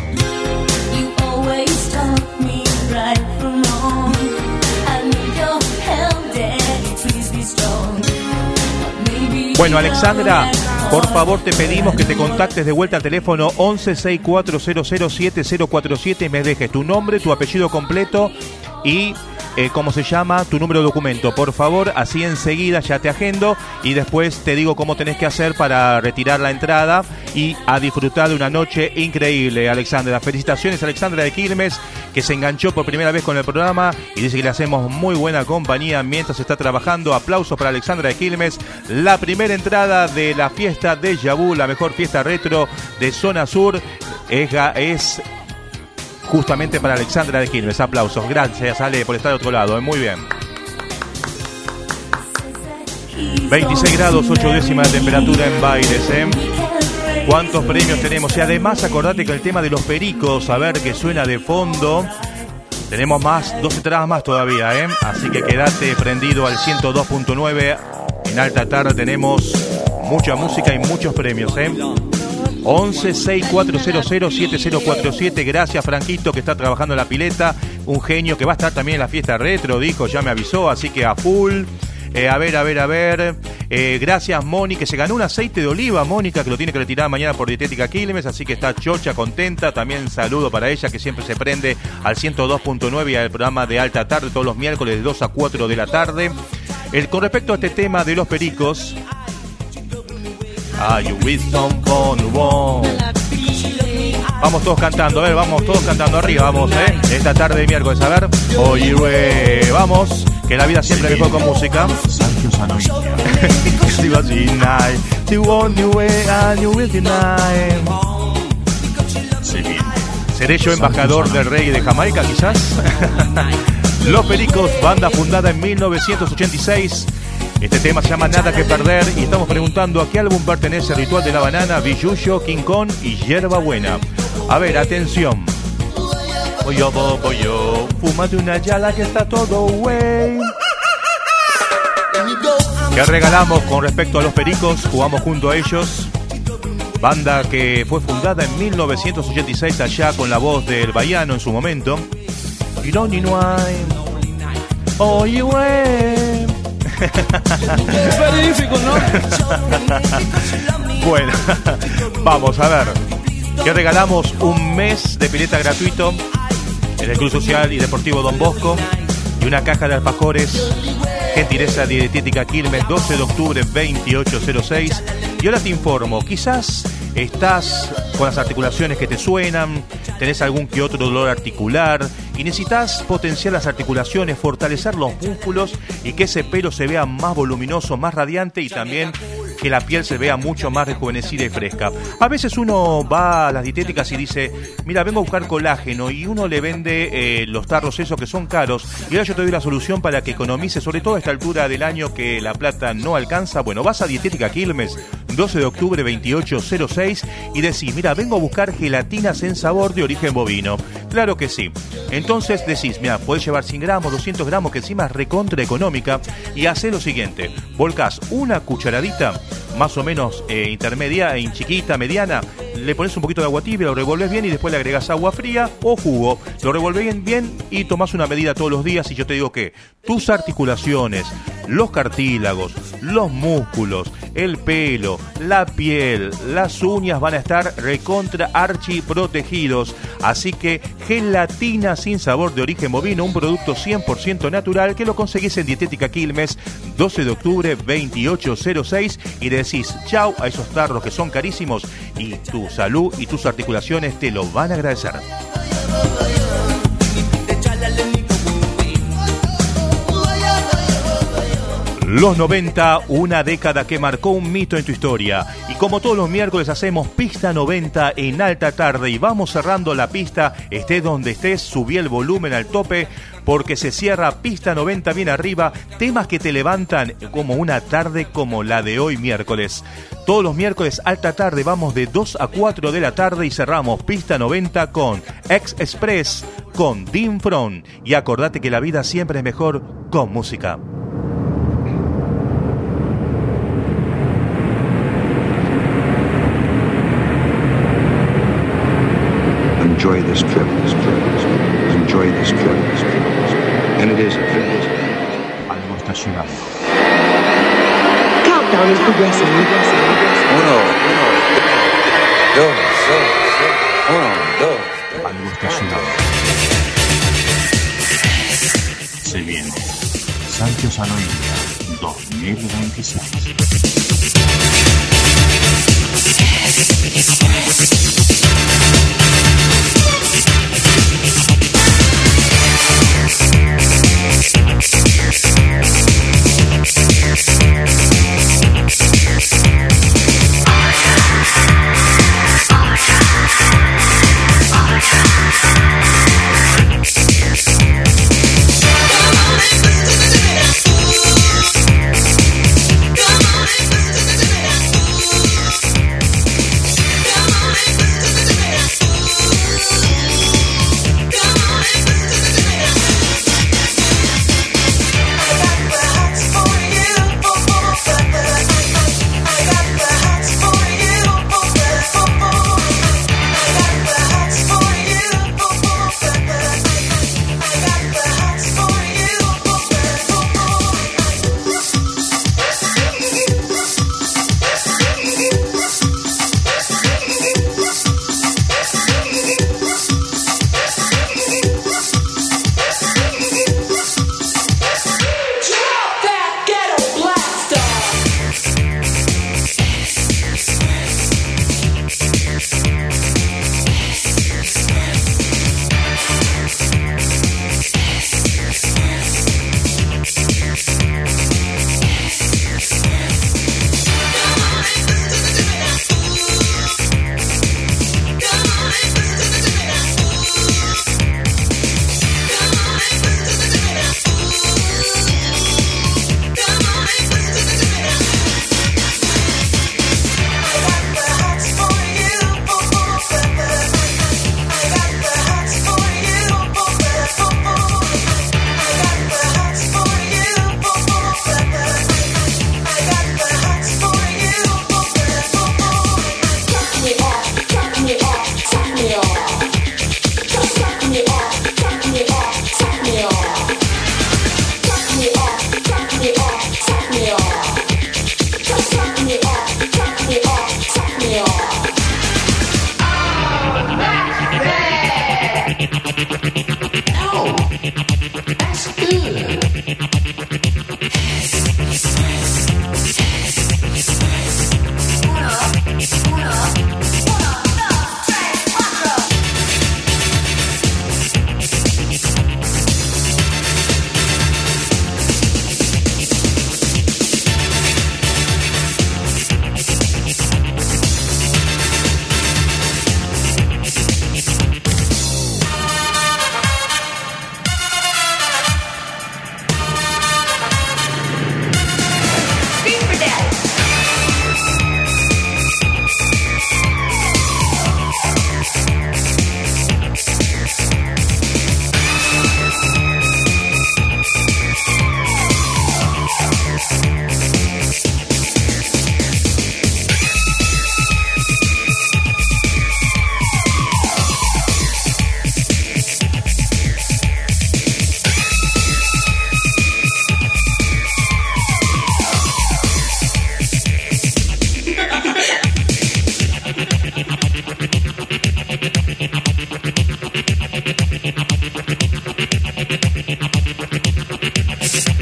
Bueno, Alexandra, por favor te pedimos que te contactes de vuelta al teléfono once sesenta y cuatro cero cero siete cero cuatro siete y me dejes tu nombre, tu apellido completo y eh, cómo se llama, tu número de documento. Por favor, así enseguida ya te agendo y después te digo cómo tenés que hacer para retirar la entrada y a disfrutar de una noche increíble, Alexandra. Felicitaciones, Alexandra de Quilmes, que se enganchó por primera vez con el programa y dice que le hacemos muy buena compañía mientras está trabajando. Aplausos para Alexandra de Quilmes, la primera entrada de la fiesta de Déjà Vu, la mejor fiesta retro de Zona Sur, es, es justamente para Alexandra de Quilmes. Aplausos, gracias Ale por estar de otro lado, ¿eh? Muy bien. veintiséis grados, ocho décimas de temperatura en Bailes, ¿eh? ¿Cuántos premios tenemos? Y además acordate que el tema de los pericos, a ver que suena de fondo, tenemos más, dos entradas más todavía, ¿eh? Así que quédate prendido al ciento dos punto nueve. En Alta Tarde tenemos mucha música y muchos premios, ¿eh? once sesenta y cuatro cero cero siete cero cuatro siete. Gracias Franquito, que está trabajando en la pileta, un genio que va a estar también en la fiesta retro, dijo, ya me avisó, así que a full. Eh, a ver, a ver, a ver. Eh, gracias, Moni, que se ganó un aceite de oliva, Mónica, que lo tiene que retirar mañana por Dietética Quilmes, así que está chocha, contenta. También saludo para ella, que siempre se prende al ciento dos punto nueve y al programa de Alta Tarde todos los miércoles de dos a cuatro de la tarde. El, con respecto a este tema de los pericos, Are you with someone? Vamos todos cantando, a ver, vamos todos cantando arriba, vamos, eh. Esta tarde de miércoles, a ver. Oye, güey, vamos, que la vida siempre mejor con música. Sergio Sanoilla. Se viene. ¿Seré yo embajador del reggae de Jamaica, quizás? Los Pericos, banda fundada en mil novecientos ochenta y seis. Este tema se llama Nada que Perder y estamos preguntando a qué álbum pertenece Ritual de la Banana, Billuyo, King Kong y Yerba Buena. A ver, atención. Voy yo, voy yo, fúmate una yala que está todo güey. ¿Qué regalamos con respecto a Los Pericos? Jugamos junto a ellos. Banda que fue fundada en mil novecientos ochenta y seis allá con la voz del Baiano en su momento. Y no ni no hay. Oye, güey. Es magnífico, ¿no? Bueno, vamos a ver. ¿Qué regalamos? Un mes de pileta gratuito en el Club Social y Deportivo Don Bosco y una caja de alfajores. Gentileza Dietética Quilmes, doce de octubre, veintiocho cero seis. Y ahora te informo, quizás estás con las articulaciones que te suenan, tenés algún que otro dolor articular y necesitas potenciar las articulaciones, fortalecer los músculos y que ese pelo se vea más voluminoso, más radiante y también que la piel se vea mucho más rejuvenecida y fresca. A veces uno va a las dietéticas y dice, mira, vengo a buscar colágeno, y uno le vende eh, los tarros esos que son caros, y ahora yo te doy la solución para que economices, sobre todo a esta altura del año que la plata no alcanza. Bueno, vas a Dietética Quilmes, doce de octubre, veintiocho cero seis, y decís, mira, vengo a buscar gelatinas en sabor de origen bovino. Claro que sí. Entonces decís, mira, podés llevar cien gramos, doscientos gramos, que encima es recontra económica, y hacés lo siguiente, volcás una cucharadita más o menos eh, intermedia, en chiquita, mediana, le pones un poquito de agua tibia, lo revolves bien y después le agregas agua fría o jugo, lo revolves bien, bien y tomás una medida todos los días. Y yo te digo que tus articulaciones, los cartílagos, los músculos, el pelo, la piel, las uñas van a estar recontra archi protegidos. Así que gelatina sin sabor de origen bovino, un producto cien por ciento natural que lo conseguís en Dietética Quilmes, doce de octubre, veintiocho cero seis, y decís chau a esos tarros que son carísimos y tu salud y tus articulaciones te lo van a agradecer. Los noventa, una década que marcó un mito en tu historia. Y como todos los miércoles hacemos Pista noventa en Alta Tarde y vamos cerrando la pista, estés donde estés, subí el volumen al tope porque se cierra Pista noventa bien arriba, temas que te levantan como una tarde como la de hoy miércoles. Todos los miércoles Alta Tarde vamos de dos a cuatro de la tarde y cerramos Pista noventa con Ex Express, con Dean Front. Y acordate que la vida siempre es mejor con música. Enjoy this trip, this trip, this trip. Enjoy this trip, this trip, this trip. And it is a trip. Algo está llegando. Countdown is progressing. Uno, uno, dos, dos, uno, dos. Algo está llegando. Se viene Sergio Sanoilla dos mil veintiséis. Come on,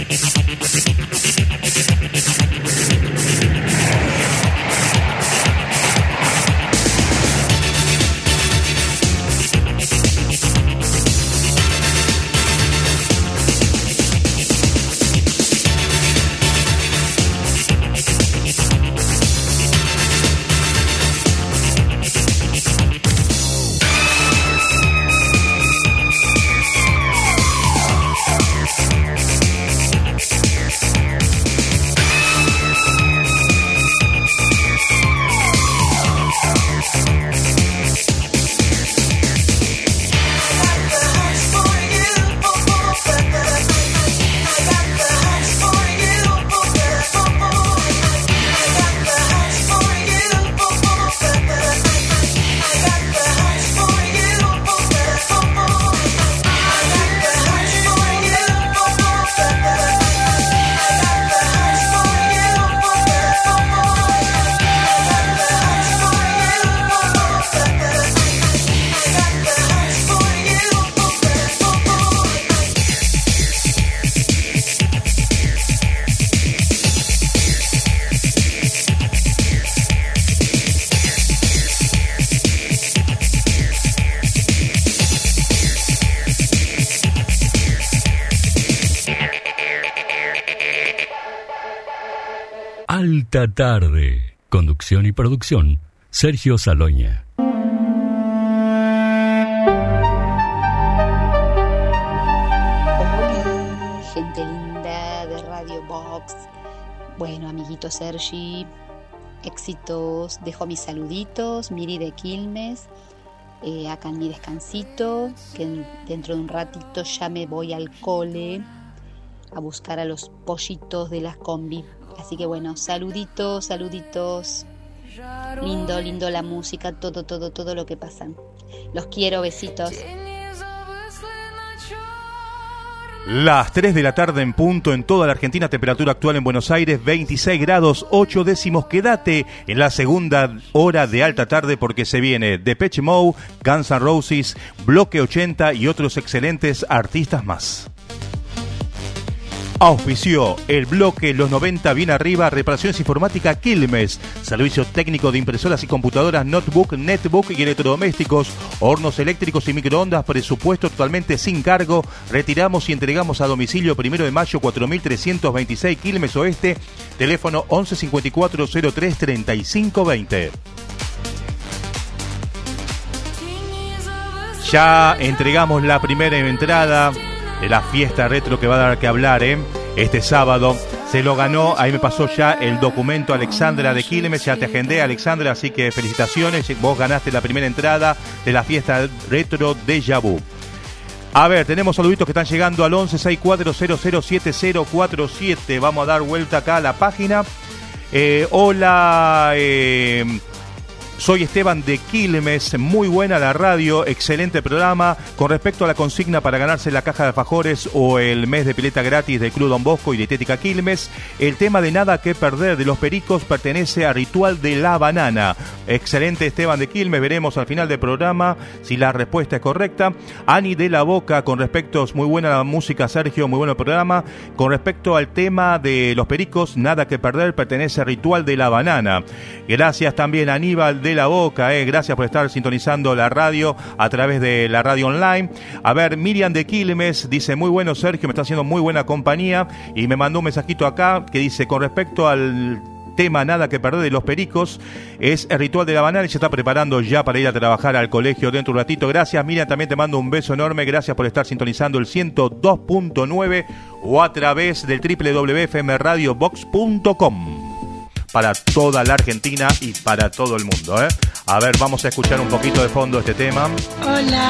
Alta Tarde. Conducción y producción, Sergio Saloña. Hola, gente linda de Radio Box. Bueno, amiguito Sergi, éxitos. Dejo mis saluditos. Miri de Quilmes, eh, acá en mi descansito, que dentro de un ratito ya me voy al cole a buscar a los pollitos de las combi. Así que bueno, saluditos, saluditos. Lindo, lindo la música, todo, todo, todo lo que pasan. Los quiero, besitos. Las tres de la tarde en punto en toda la Argentina, temperatura actual en Buenos Aires, veintiséis grados, ocho décimos. Quédate en la segunda hora de Alta Tarde porque se viene Depeche Mode, Guns N' Roses, Bloque ochenta y otros excelentes artistas más. Auspició el bloque Los noventa bien arriba, reparaciones informática Quilmes, servicio técnico de impresoras y computadoras, notebook, netbook y electrodomésticos, hornos eléctricos y microondas, presupuesto totalmente sin cargo, retiramos y entregamos a domicilio primero de mayo cuatro mil trescientos veintiséis Quilmes Oeste, teléfono once cincuenta y cuatro cero tres treinta y cinco veinte. Ya entregamos la primera entrada de la fiesta retro que va a dar que hablar, ¿eh? Este sábado se lo ganó, ahí me pasó ya el documento Alexandra de Quilmes, ya te agendé, Alexandra, así que felicitaciones, vos ganaste la primera entrada de la fiesta retro Déjà Vu. A ver, tenemos saluditos que están llegando al once sesenta y cuatro cero cero siete cero cuatro siete, vamos a dar vuelta acá a la página. Eh, hola, eh... soy Esteban de Quilmes, muy buena la radio, excelente programa. Con respecto a la consigna para ganarse la caja de alfajores o el mes de pileta gratis de Club Don Bosco y Dietética Quilmes, el tema de Nada que Perder de los Pericos pertenece a Ritual de la Banana. Excelente Esteban de Quilmes, veremos al final del programa si la respuesta es correcta. Ani de la Boca, con respecto, muy buena la música Sergio, muy bueno el programa. Con respecto al tema de los Pericos, Nada que Perder pertenece a Ritual de la Banana. Gracias también a Aníbal de la Boca, eh. gracias por estar sintonizando la radio a través de la radio online. A ver, Miriam de Quilmes dice, muy bueno Sergio, me está haciendo muy buena compañía, y me mandó un mensajito acá que dice, con respecto al tema Nada que Perder de los Pericos, es el Ritual de la Banana y se está preparando ya para ir a trabajar al colegio dentro de un ratito. Gracias Miriam, también te mando un beso enorme, gracias por estar sintonizando el ciento dos punto nueve o a través del doble u doble u doble u punto f m radio box punto com para toda la Argentina y para todo el mundo, ¿eh? A ver, vamos a escuchar un poquito de fondo este tema. Hola.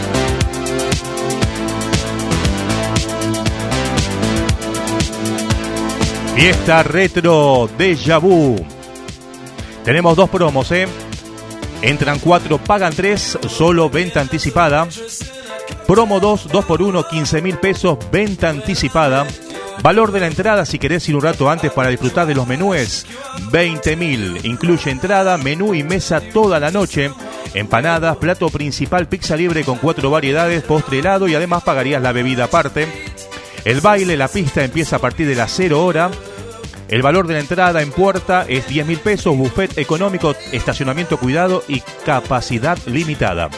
Fiesta retro Déjà Vu. Tenemos dos promos, ¿eh? Entran cuatro, pagan tres, solo venta anticipada. Promo dos, dos por uno, quince mil pesos, venta anticipada. Valor de la entrada, si querés ir un rato antes para disfrutar de los menúes, veinte mil. Incluye entrada, menú y mesa toda la noche. Empanadas, plato principal, pizza libre con cuatro variedades, postre helado y además pagarías la bebida aparte. El baile, la pista empieza a partir de las cero hora. El valor de la entrada en puerta es diez mil pesos, buffet económico, estacionamiento cuidado y capacidad limitada.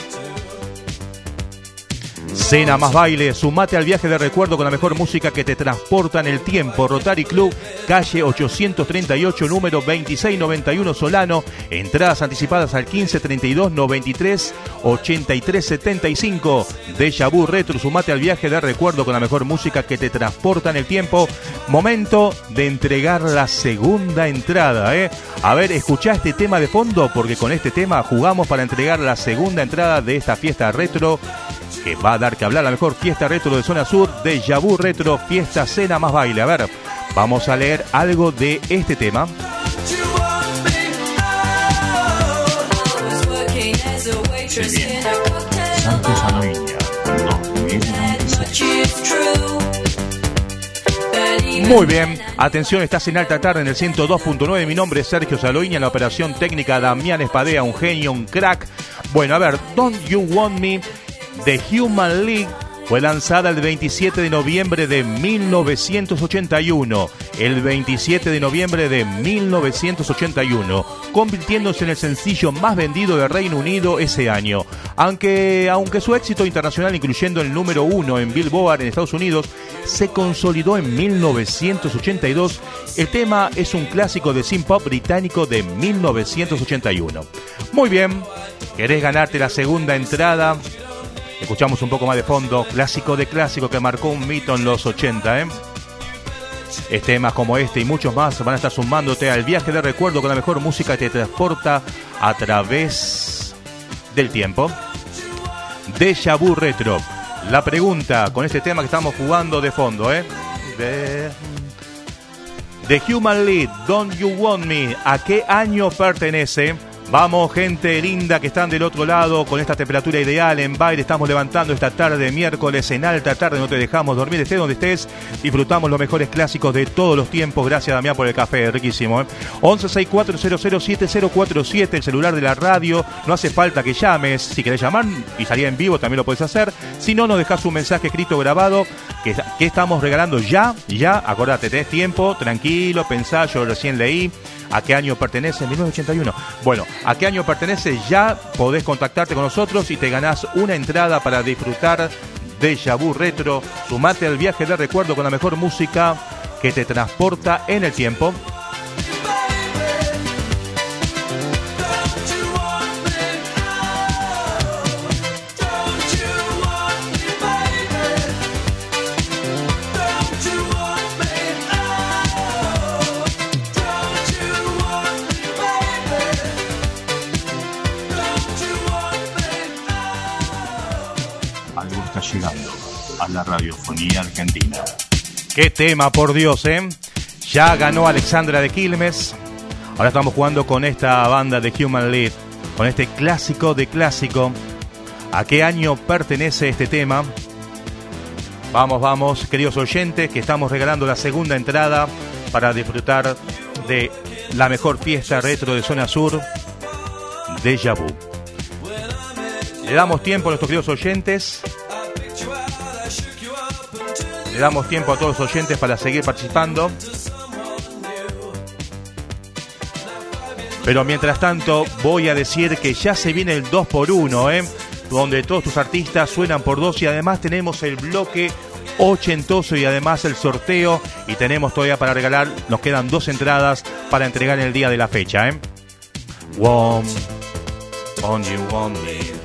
Cena más baile, sumate al viaje de recuerdo con la mejor música que te transporta en el tiempo. Rotary Club, calle ochocientos treinta y ocho, número veintiséis noventa y uno Solano. Entradas anticipadas al quince treinta y dos noventa y tres ochenta y tres setenta y cinco. Déjà Vu Retro, sumate al viaje de recuerdo con la mejor música que te transporta en el tiempo. Momento de entregar la segunda entrada, ¿eh? A ver, escuchá este tema de fondo, porque con este tema jugamos para entregar la segunda entrada de esta fiesta retro, que va a dar que hablar, la mejor fiesta retro de zona sur, Déjà Vu Retro, fiesta, cena más baile. A ver, vamos a leer algo de este tema. Se viene Santos Aloindia dos mil veintiséis. Muy bien, atención, estás en Alta Tarde en el ciento dos punto nueve. Mi nombre es Sergio Saloiña, en la operación técnica Damián Espadea, un genio, un crack. Bueno, a ver, Don't You Want Me de Human League fue lanzada el veintisiete de noviembre de mil novecientos ochenta y uno. El veintisiete de noviembre de mil novecientos ochenta y uno, convirtiéndose en el sencillo más vendido de Reino Unido ese año. Aunque, aunque su éxito internacional, incluyendo el número uno en Billboard en Estados Unidos, se consolidó en mil novecientos ochenta y dos, el tema es un clásico de synth pop británico de mil novecientos ochenta y uno. Muy bien, ¿querés ganarte la segunda entrada? Escuchamos un poco más de fondo, clásico de clásico que marcó un mito en los ochenta, ¿eh? Temas como este y muchos más van a estar sumándote al viaje de recuerdo con la mejor música que te transporta a través del tiempo. Déjà Vu Retro. La pregunta con este tema que estamos jugando de fondo, ¿eh? De... The Human League, Don't You Want Me, ¿a qué año pertenece? Vamos, gente linda que están del otro lado con esta temperatura ideal en baile. Estamos levantando esta tarde de miércoles en Alta Tarde. No te dejamos dormir, estés donde estés. Disfrutamos los mejores clásicos de todos los tiempos. Gracias, Damián, por el café, riquísimo, ¿eh? once sesenta y cuatro cero cero siete cero cuatro siete, el celular de la radio. No hace falta que llames. Si querés llamar y salir en vivo también lo podés hacer. Si no, nos dejás un mensaje escrito grabado que, que estamos regalando ya, ya. Acordate, tenés tiempo, tranquilo, pensá, yo recién leí. ¿A qué año pertenece? mil novecientos ochenta y uno. Bueno, ¿a qué año pertenece? Ya podés contactarte con nosotros y te ganás una entrada para disfrutar de Déjà Vu Retro. Sumate al viaje de recuerdo con la mejor música que te transporta en el tiempo. Llegando a la radiofonía argentina. Qué tema, por Dios, ¿eh? Ya ganó Alexandra de Quilmes. Ahora estamos jugando con esta banda de Human League, con este clásico de clásico. ¿A qué año pertenece este tema? Vamos, vamos, queridos oyentes, que estamos regalando la segunda entrada para disfrutar de la mejor fiesta retro de zona sur, Déjà Vu. Le damos tiempo a nuestros queridos oyentes. Le damos tiempo a todos los oyentes para seguir participando. Pero mientras tanto, voy a decir que ya se viene el dos por uno, ¿eh? Donde todos tus artistas suenan por dos y además tenemos el bloque ochentoso y además el sorteo. Y tenemos todavía para regalar, nos quedan dos entradas para entregar en el día de la fecha, ¿eh? One, on you want me.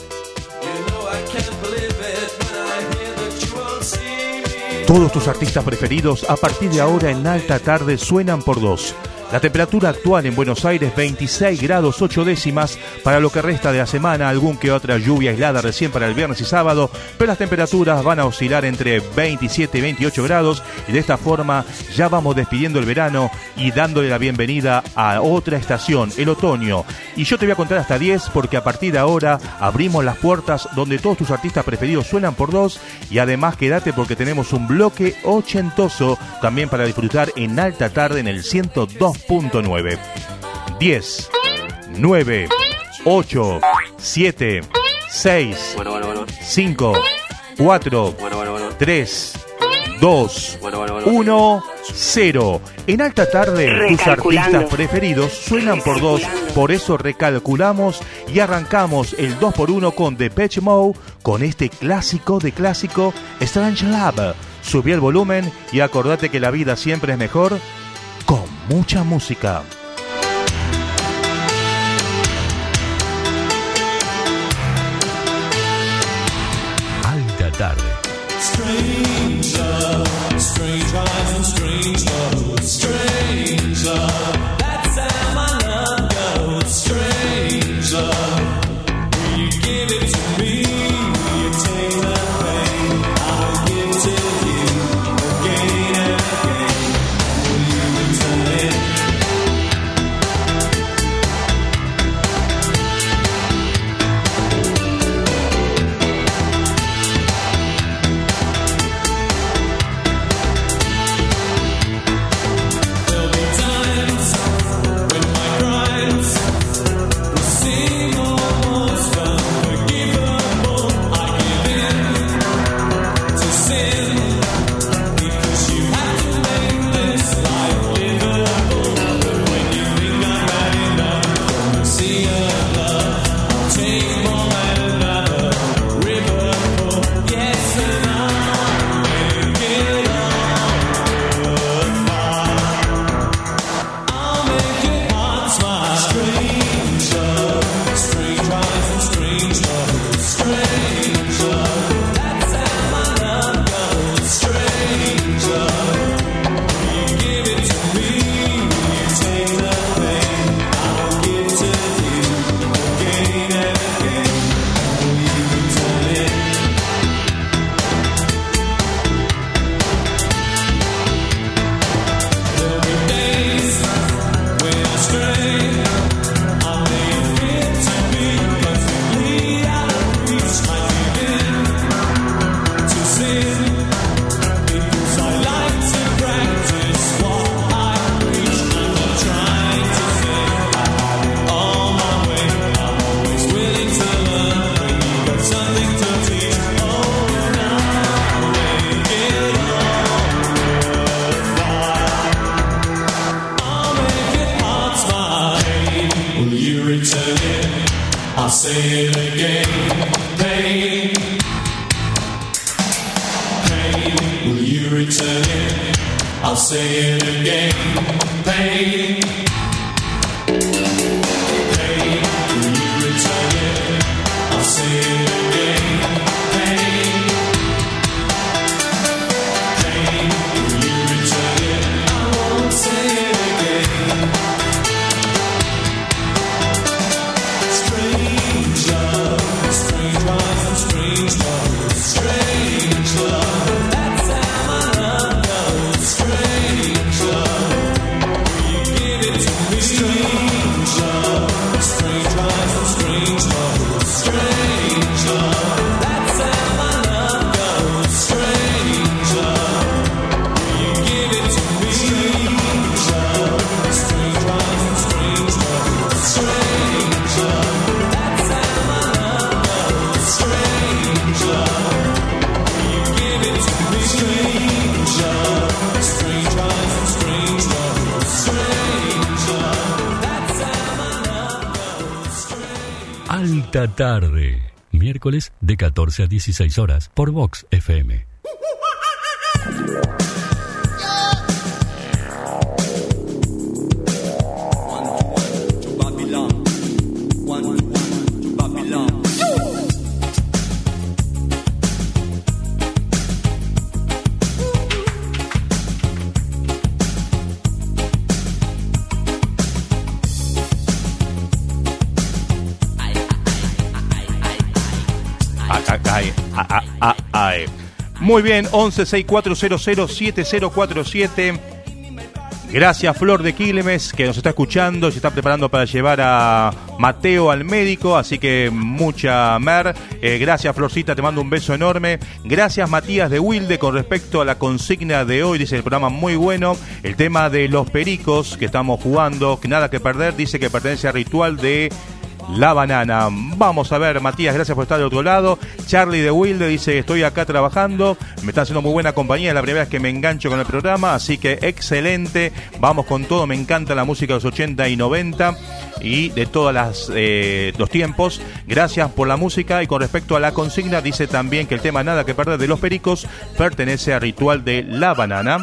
Todos tus artistas preferidos a partir de ahora en Alta Tarde suenan por dos. La temperatura actual en Buenos Aires veintiséis grados ocho décimas. Para lo que resta de la semana, algún que otra lluvia aislada recién para el viernes y sábado, pero las temperaturas van a oscilar entre veintisiete y veintiocho grados y de esta forma ya vamos despidiendo el verano y dándole la bienvenida a otra estación, el otoño. Y yo te voy a contar hasta diez porque a partir de ahora abrimos las puertas donde todos tus artistas preferidos suenan por dos y además quédate porque tenemos un bloque ochentoso también para disfrutar en Alta Tarde en el ciento dos punto nueve. diez, nueve, ocho, siete, seis, bueno, bueno, bueno. cinco, cuatro, bueno, bueno, bueno. tres, dos, uno, cero. En alta tarde, tus artistas preferidos suenan por dos, por eso recalculamos y arrancamos el dos por uno con Depeche Mode, con este clásico de clásico, Strange Love. Subí el volumen y acordate que la vida siempre es mejor con mucha música. Alta tarde. Strange love, strange eyes and strange love, strange love. That's how my love goes. Strange love. Will you give it to me? Will you take the pain? I'll give to you again and again. Will you return it? Alta tarde, miércoles de catorce a dieciséis horas por Vox F M. Muy bien, once sesenta y cuatro cero cero siete cero cuatro siete. Gracias Flor de Quilmes, que nos está escuchando, se está preparando para llevar a Mateo al médico, así que mucha mer. Eh, gracias Florcita, te mando un beso enorme. Gracias Matías de Wilde, con respecto a la consigna de hoy, dice el programa muy bueno. El tema de los pericos que estamos jugando, que nada que perder, dice que pertenece al ritual de La Banana. Vamos a ver, Matías, gracias por estar del otro lado. Charlie de Wilde dice, estoy acá trabajando, me está haciendo muy buena compañía, es la primera vez que me engancho con el programa, así que excelente, vamos con todo, me encanta la música de los ochenta y noventa y de todos eh, los tiempos. Gracias por la música. Y con respecto a la consigna, dice también que el tema Nada que Perder de Los Pericos pertenece al ritual de La Banana.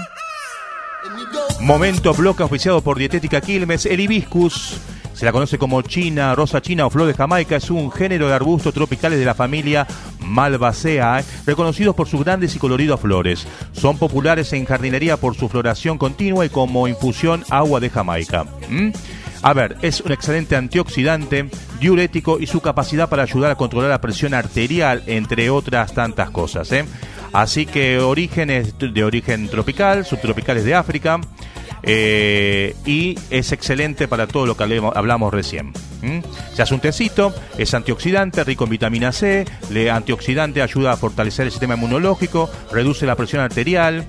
Momento bloque oficiado por Dietética Quilmes. El hibiscus, se la conoce como china, rosa china o flor de Jamaica, es un género de arbustos tropicales de la familia Malvaceae, reconocidos por sus grandes y coloridas flores. Son populares en jardinería por su floración continua y como infusión agua de Jamaica. ¿Mm? A ver, es un excelente antioxidante, diurético y su capacidad para ayudar a controlar la presión arterial, entre otras tantas cosas, ¿eh? Así que orígenes de origen tropical, subtropicales de África, eh, y es excelente para todo lo que hablamos recién. ¿Mm? Se hace un tecito, es antioxidante, rico en vitamina C, el antioxidante ayuda a fortalecer el sistema inmunológico, reduce la presión arterial.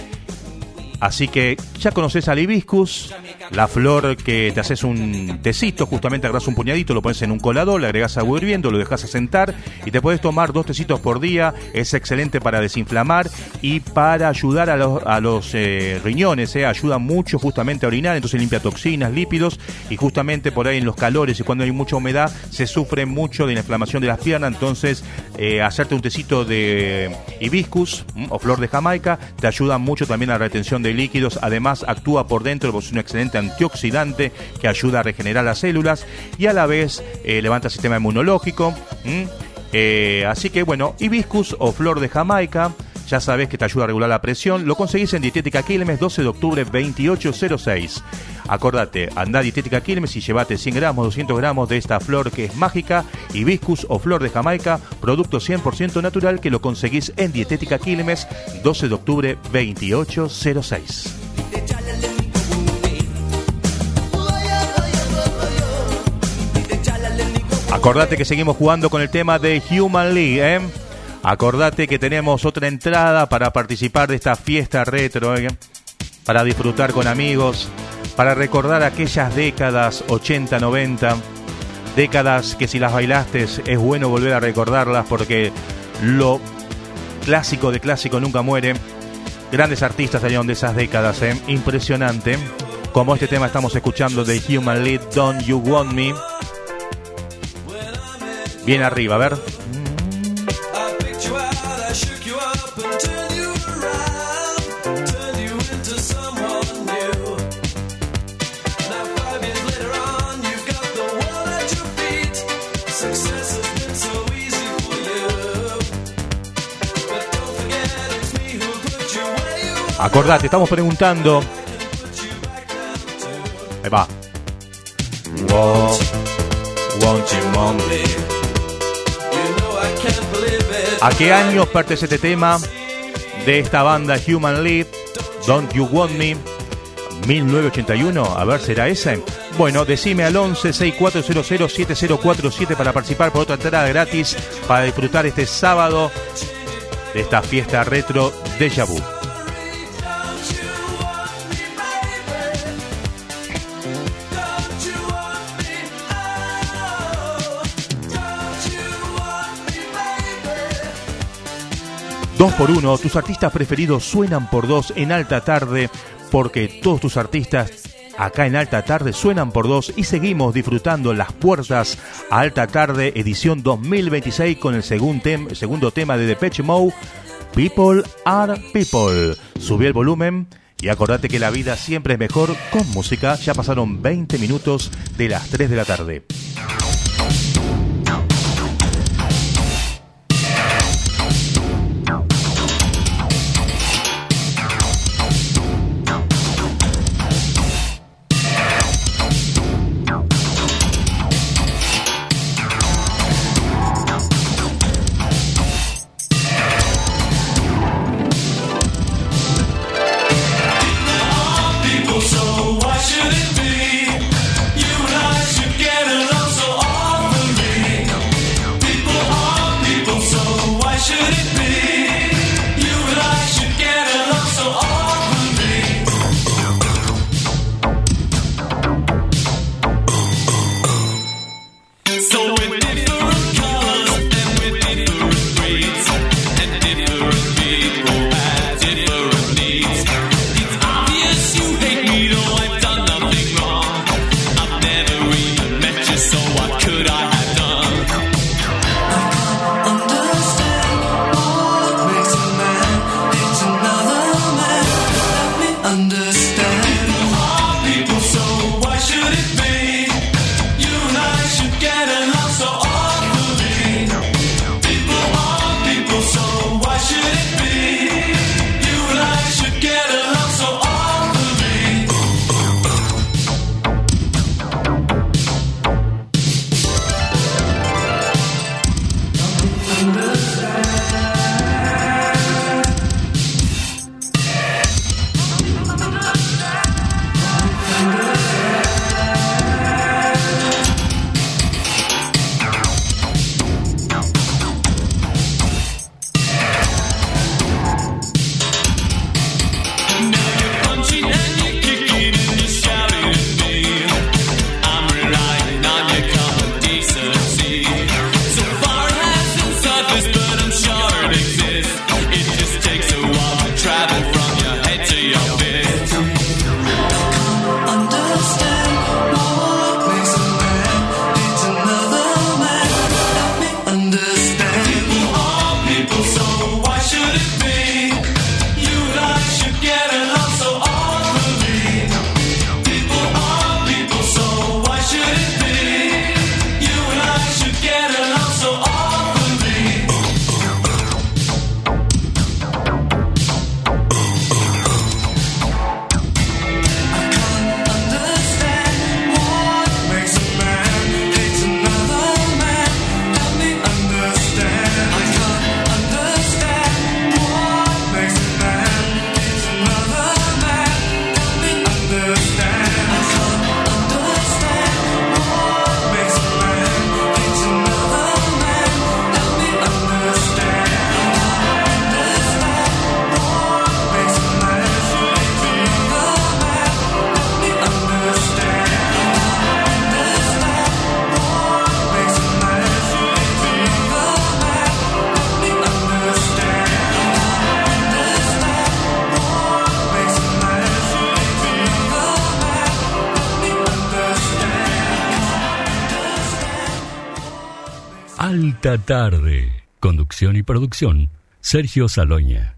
Así que ya conoces al hibiscus, la flor que te haces un tecito, justamente agarras un puñadito, lo pones en un colador, le agregas agua hirviendo, lo dejas asentar y te puedes tomar dos tecitos por día. Es excelente para desinflamar y para ayudar a los, a los eh, riñones, eh, ayuda mucho justamente a orinar, entonces limpia toxinas, lípidos, y justamente por ahí en los calores y cuando hay mucha humedad se sufre mucho de la inflamación de las piernas. Entonces eh, hacerte un tecito de hibiscus ¿m? o flor de Jamaica te ayuda mucho también a la retención de líquidos. Además actúa por dentro, es un excelente antioxidante que ayuda a regenerar las células y a la vez eh, levanta el sistema inmunológico. ¿Mm? Eh, así que bueno, hibiscus o flor de Jamaica, ya sabes que te ayuda a regular la presión. Lo conseguís en Dietética Quilmes, doce de octubre veintiocho cero seis. Acordate, andá a Dietética Quilmes y llévate cien gramos, doscientos gramos de esta flor que es mágica, hibiscus o flor de Jamaica, producto cien por ciento natural, que lo conseguís en Dietética Quilmes, doce de octubre veintiocho cero seis. Acordate que seguimos jugando con el tema de Human League, ¿eh? Acordate que tenemos otra entrada para participar de esta fiesta retro, ¿eh? Para disfrutar con amigos, para recordar aquellas décadas ochenta, noventa, décadas que si las bailaste es bueno volver a recordarlas porque lo clásico de clásico nunca muere. Grandes artistas salieron de esas décadas, ¿eh? Impresionante. Como este tema estamos escuchando de Human League, Don't You Want Me. Bien arriba, a ver. Acordate, estamos preguntando. Ahí va. Won't, won't you want me? ¿A qué año pertenece este tema de esta banda Human League, Don't You Want Me? mil novecientos ochenta y uno, a ver, ¿será ese? Bueno, decime al once sesenta y cuatro cero cero siete cero cuatro siete para participar por otra entrada gratis para disfrutar este sábado de esta fiesta retro Déjà Vu. Dos por uno, tus artistas preferidos suenan por dos en Alta Tarde, porque todos tus artistas acá en Alta Tarde suenan por dos y seguimos disfrutando las puertas a Alta Tarde edición dos mil veintiséis con el segundo, tem- segundo tema de Depeche Mode, People Are People. Subí el volumen y acordate que la vida siempre es mejor con música. Ya pasaron veinte minutos de las tres de la tarde. So why should it be? You and I should get along. understand. All people, so why should it be? You and I should get along so awfully. People are people, so why should it be? You and I should get along so awfully. Alta Tarde. Conducción y producción, Sergio Saloña.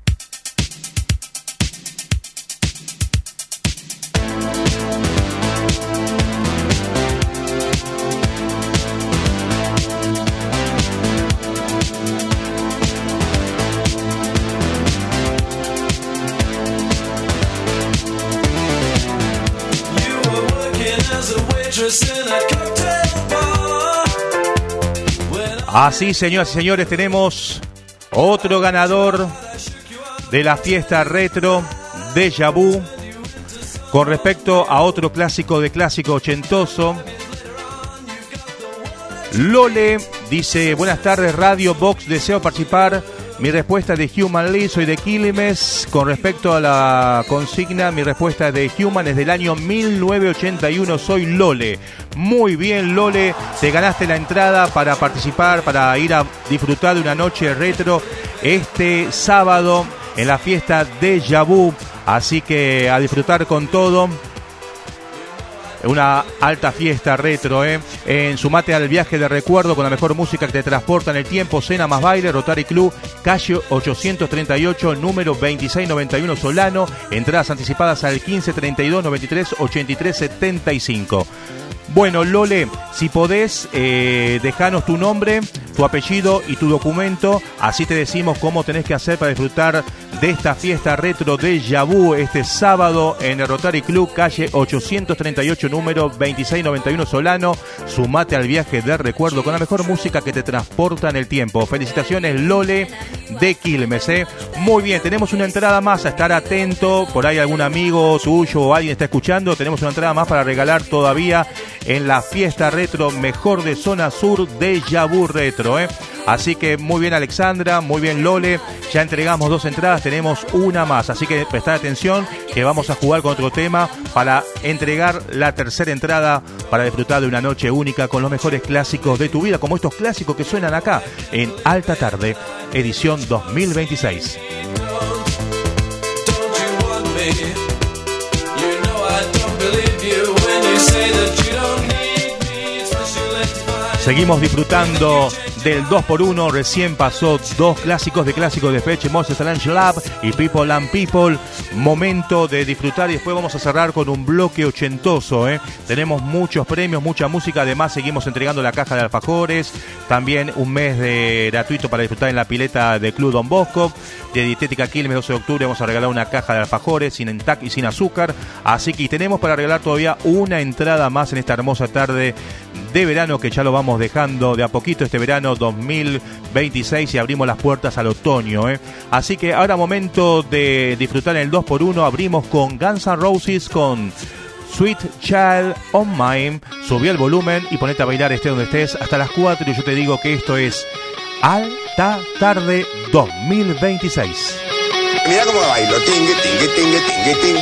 Así, señoras y señores, tenemos otro ganador de la fiesta retro Déjà Vu con respecto a otro clásico de clásico ochentoso. Lole dice: buenas tardes, Radio Box, deseo participar. Mi respuesta es de Human League, soy de Quilmes. Con respecto a la consigna, mi respuesta de Human es del año mil novecientos ochenta y uno, soy Lole. Muy bien, Lole, te ganaste la entrada para participar, para ir a disfrutar de una noche retro este sábado en la fiesta Déjà Vu. Así que a disfrutar con todo. Una alta fiesta retro, ¿eh? En sumate al viaje de recuerdo con la mejor música que te transporta en el tiempo. Cena más baile, Rotary Club, calle ochocientos treinta y ocho, número veintiséis noventa y uno, Solano. Entradas anticipadas al quince treinta y dos noventa y tres ochenta y tres setenta y cinco. Bueno, Lole, si podés, eh, dejanos tu nombre, tu apellido y tu documento. Así te decimos cómo tenés que hacer para disfrutar de esta fiesta retro de Déjà Vu este sábado en el Rotary Club, calle ochocientos treinta y ocho, número veintiséis noventa y uno, Solano. Sumate al viaje de recuerdo con la mejor música que te transporta en el tiempo. Felicitaciones, Lole de Quilmes, ¿eh? Muy bien, tenemos una entrada más, a estar atento. Por ahí algún amigo tuyo o alguien está escuchando. Tenemos una entrada más para regalar todavía en la fiesta retro mejor de zona sur de Déjà Vu retro, ¿eh? Así que muy bien, Alexandra, muy bien, Lole. Ya entregamos dos entradas, tenemos una más. Así que prestad atención que vamos a jugar con otro tema para entregar la tercera entrada para disfrutar de una noche única con los mejores clásicos de tu vida, como estos clásicos que suenan acá en Alta Tarde, edición dos mil veintiséis. Seguimos disfrutando del dos por uno. Recién pasó dos clásicos de clásicos de Depeche Mode, Solange Love y People and People. Momento de disfrutar y después vamos a cerrar con un bloque ochentoso, ¿eh? Tenemos muchos premios, mucha música. Además seguimos entregando la caja de alfajores. También un mes de gratuito para disfrutar en la pileta de Club Don Bosco. De Dietética Quilmes, doce de octubre, vamos a regalar una caja de alfajores sin entac y sin azúcar. Así que tenemos para regalar todavía una entrada más en esta hermosa tarde de verano, que ya lo vamos dejando de a poquito este verano dos mil veintiséis, y abrimos las puertas al otoño, ¿eh? Así que ahora momento de disfrutar en el dos por uno. Abrimos con Guns N' Roses con Sweet Child of Mine. Subí el volumen y ponete a bailar, esté donde estés, hasta las cuatro. Y yo te digo que esto es Alta Tarde dos mil veintiséis. Mira cómo bailo, tingue, tingue, tingue, tingue, tingue.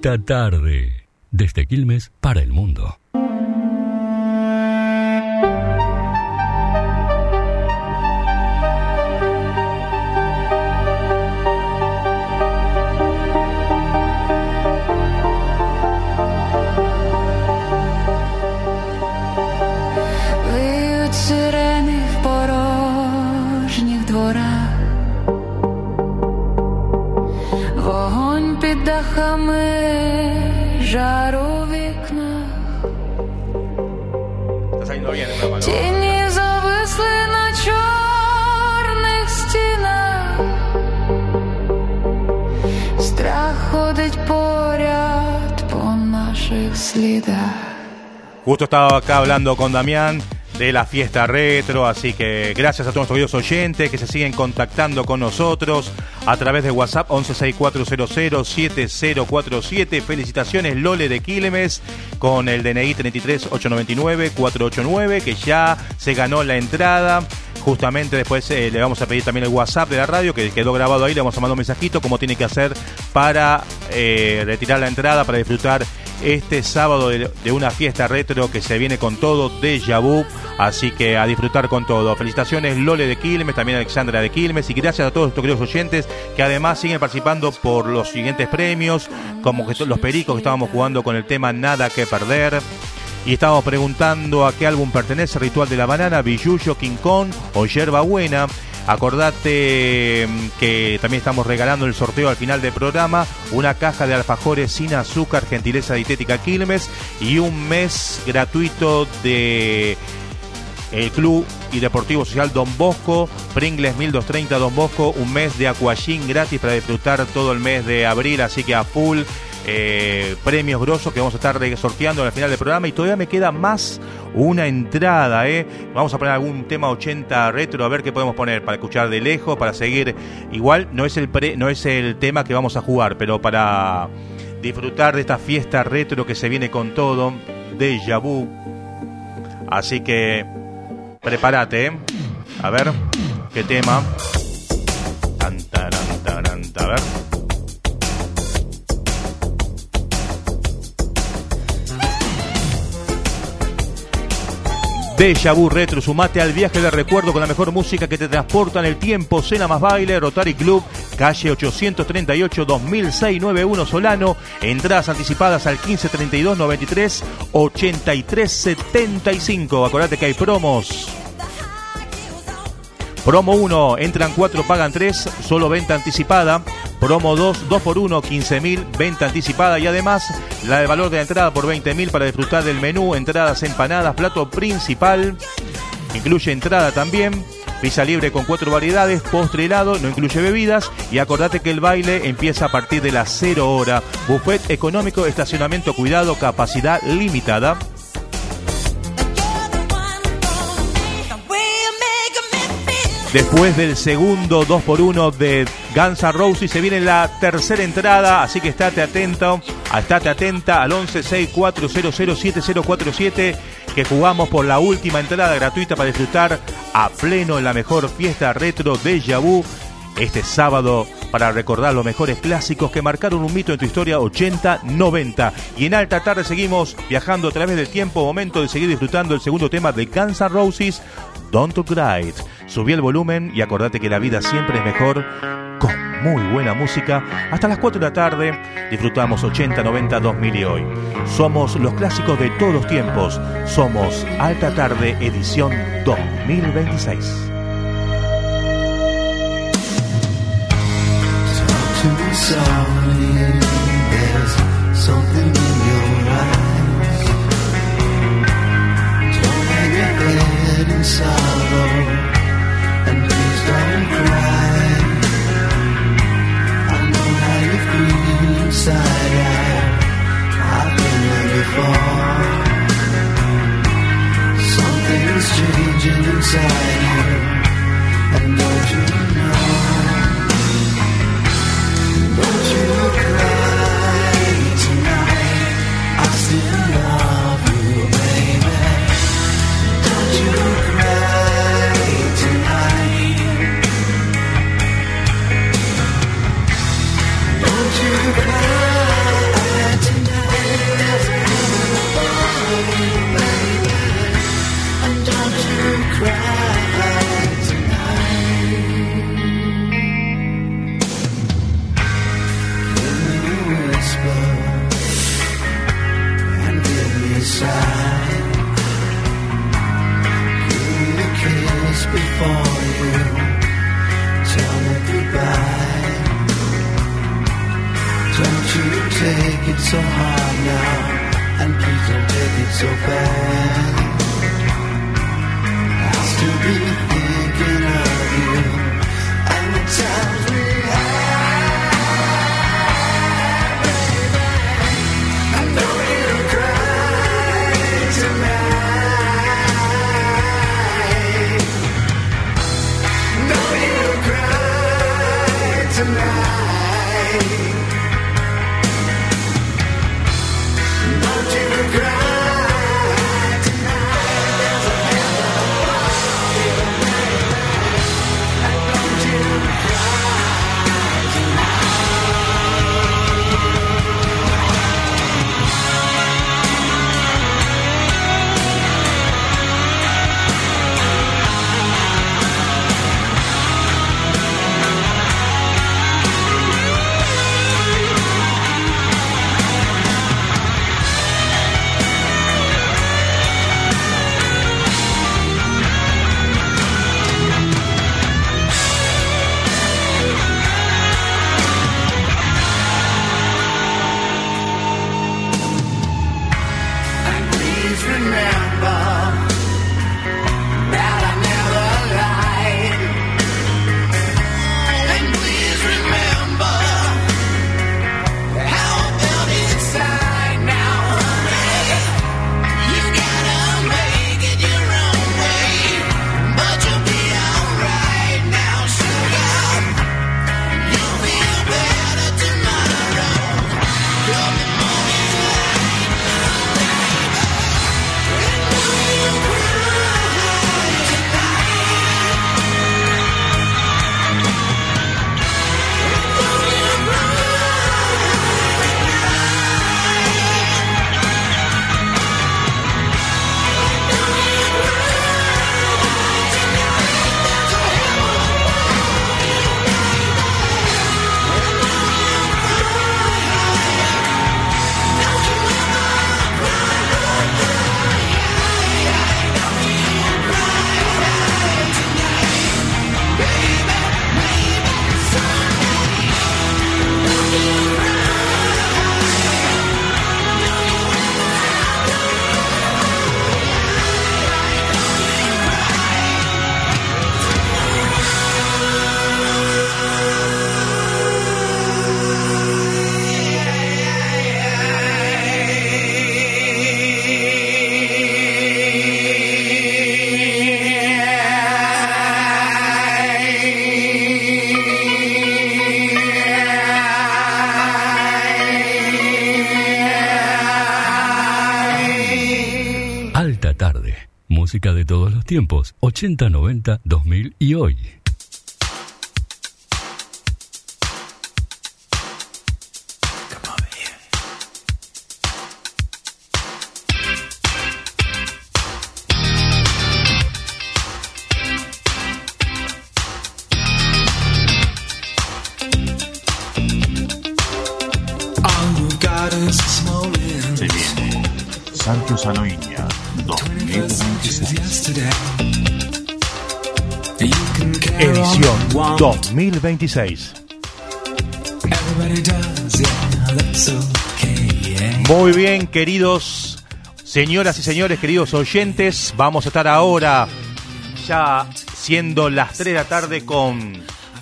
Alta Tarde, desde Quilmes para el mundo. Виють сирени в порожніх дворах, вогонь під дахами, жар у вікнах. Тіні зависли на чорних стінах, страх ходить поряд по наших слідах. Justo estaba acá hablando con Damián de la fiesta retro, así que gracias a todos nuestros queridos oyentes que se siguen contactando con nosotros a través de WhatsApp once sesenta y cuatro cero cero siete cero cuatro siete. Felicitaciones Lole de Quilmes con el D N I treinta y tres ocho noventa y nueve cuatro ocho nueve, que ya se ganó la entrada. Justamente después eh, le vamos a pedir también el WhatsApp de la radio, que quedó grabado ahí, le vamos a mandar un mensajito como tiene que hacer para eh, retirar la entrada, para disfrutar este sábado de, de una fiesta retro que se viene con todo, Déjà Vu, así que a disfrutar con todo. Felicitaciones Lole de Quilmes, también Alexandra de Quilmes, y gracias a todos estos queridos oyentes que además siguen participando por los siguientes premios, como que los pericos que estábamos jugando con el tema Nada que Perder. Y estábamos preguntando a qué álbum pertenece Ritual de la Banana, Billuyo, King Kong o Yerba Buena. Acordate que también estamos regalando el sorteo al final del programa, una caja de alfajores sin azúcar, gentileza dietética Quilmes, y un mes gratuito de el Club y Deportivo Social Don Bosco, Pringles mil doscientos treinta Don Bosco, un mes de Aquagym gratis para disfrutar todo el mes de abril, así que a full. Eh, premios grosos que vamos a estar sorteando al final del programa, y todavía me queda más una entrada, eh. Vamos a poner algún tema ochenta retro, a ver qué podemos poner para escuchar de lejos, para seguir. Igual no es el pre, no es el tema que vamos a jugar, pero para disfrutar de esta fiesta retro que se viene con todo, Déjà Vu. Así que prepárate, eh. A ver qué tema. Tan, taran, taran, a ver. Déjà Vu Retro, sumate al viaje de recuerdo con la mejor música que te transporta en el tiempo. Cena más baile, Rotary Club, calle ochocientos treinta y ocho, dos mil seiscientos noventa y uno Solano. Entradas anticipadas al quince treinta y dos noventa y tres ochenta y tres setenta y cinco. Acordate que hay promos. Promo uno, entran cuatro, pagan tres, solo venta anticipada. Promo dos, dos por uno, quince mil, venta anticipada. Y además, la de valor de la entrada por veinte mil para disfrutar del menú, entradas, empanadas, plato principal. Incluye entrada también. Pizza libre con cuatro variedades, postre helado, no incluye bebidas. Y acordate que el baile empieza a partir de las cero hora. Buffet económico, estacionamiento cuidado, capacidad limitada. Después del segundo dos por uno de Guns N' Roses se viene la tercera entrada, así que estate atento, estate atenta al once sesenta y cuatro cero cero siete cero cuatro siete, que jugamos por la última entrada gratuita para disfrutar a pleno en la mejor fiesta retro Déjà Vu este sábado, para recordar los mejores clásicos que marcaron un mito en tu historia ochenta noventa. Y en Alta Tarde seguimos viajando a través del tiempo, momento de seguir disfrutando el segundo tema de Guns N' Roses, Don't Look Right. Subí el volumen y acordate que la vida siempre es mejor con muy buena música. Hasta las cuatro de la tarde disfrutamos ochenta, noventa, dos mil y hoy. Somos los clásicos de todos los tiempos. Somos Alta Tarde edición dos mil veintiséis. And please don't cry. I know how you feel inside. I've been there before. Something's changing inside you. And don't you know? Don't you cry tonight. I still love you, baby. Don't you cry. Música de todos los tiempos, ochenta, noventa, dos mil y hoy. Se viene Santo Sanoiña dos mil veintiséis. Edición dos mil veintiséis. Muy bien, queridos señoras y señores, queridos oyentes, vamos a estar ahora ya siendo las tres de la tarde con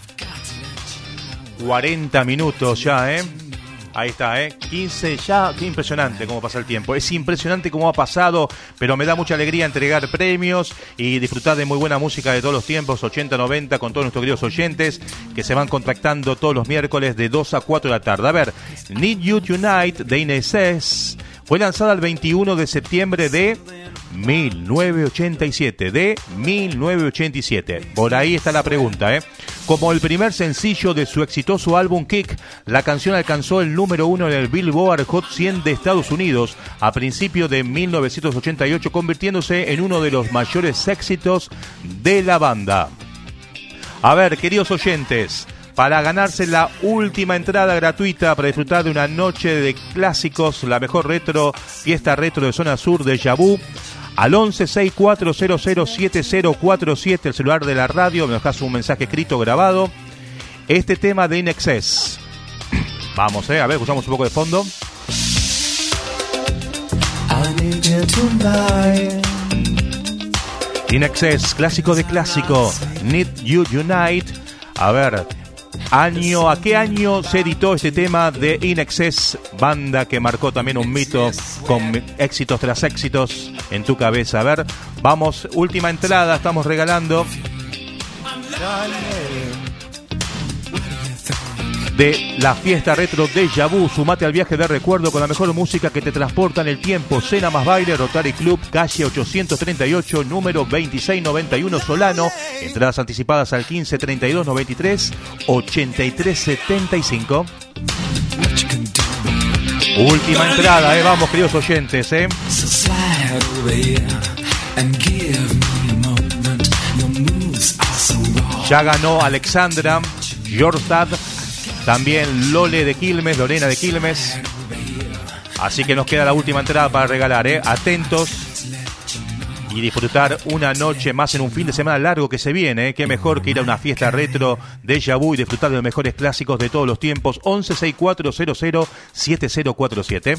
cuarenta minutos ya, ¿eh? Ahí está, ¿eh? quince ya, qué impresionante cómo pasa el tiempo. Es impresionante cómo ha pasado, pero me da mucha alegría entregar premios y disfrutar de muy buena música de todos los tiempos, ochenta, noventa, con todos nuestros queridos oyentes que se van contactando todos los miércoles de dos a cuatro de la tarde. A ver, Need You Tonight de Inés fue lanzada el veintiuno de septiembre de mil novecientos ochenta y siete, de mil novecientos ochenta y siete. Por ahí está la pregunta, ¿eh? Como el primer sencillo de su exitoso álbum Kick, la canción alcanzó el número uno en el Billboard Hot cien de Estados Unidos a principios de mil novecientos ochenta y ocho, convirtiéndose en uno de los mayores éxitos de la banda. A ver, queridos oyentes, para ganarse la última entrada gratuita para disfrutar de una noche de clásicos, la mejor retro, fiesta retro de Zona Sur de Yabú, al once sesenta y cuatro cero cero siete cero cuatro siete, el celular de la radio, me dejas un mensaje escrito grabado. Este tema de In Excess. Vamos, eh, a ver, escuchamos un poco de fondo. In Excess, clásico de clásico. Need You Unite. A ver, año, ¿a qué año se editó este tema de In Excess? Banda que marcó también un mito con éxitos tras éxitos en tu cabeza. A ver, vamos, última entrada, estamos regalando de la fiesta retro de Yabú. Sumate al viaje de recuerdo con la mejor música que te transporta en el tiempo. Cena más baile, Rotary Club, calle ochocientos treinta y ocho, número veintiséis noventa y uno, Solano. Entradas anticipadas al quince treinta y dos noventa y tres ochenta y tres setenta y cinco. Última entrada, eh, vamos, queridos oyentes, eh. Ya ganó Alexandra, Jorstad, también Lole de Quilmes, Lorena de Quilmes. Así que nos queda la última entrada para regalar, ¿eh? Atentos y disfrutar una noche más en un fin de semana largo que se viene, ¿eh? Qué mejor que ir a una fiesta retro de Yabú y disfrutar de los mejores clásicos de todos los tiempos. once sesenta y cuatro cero cero siete cero cuatro siete.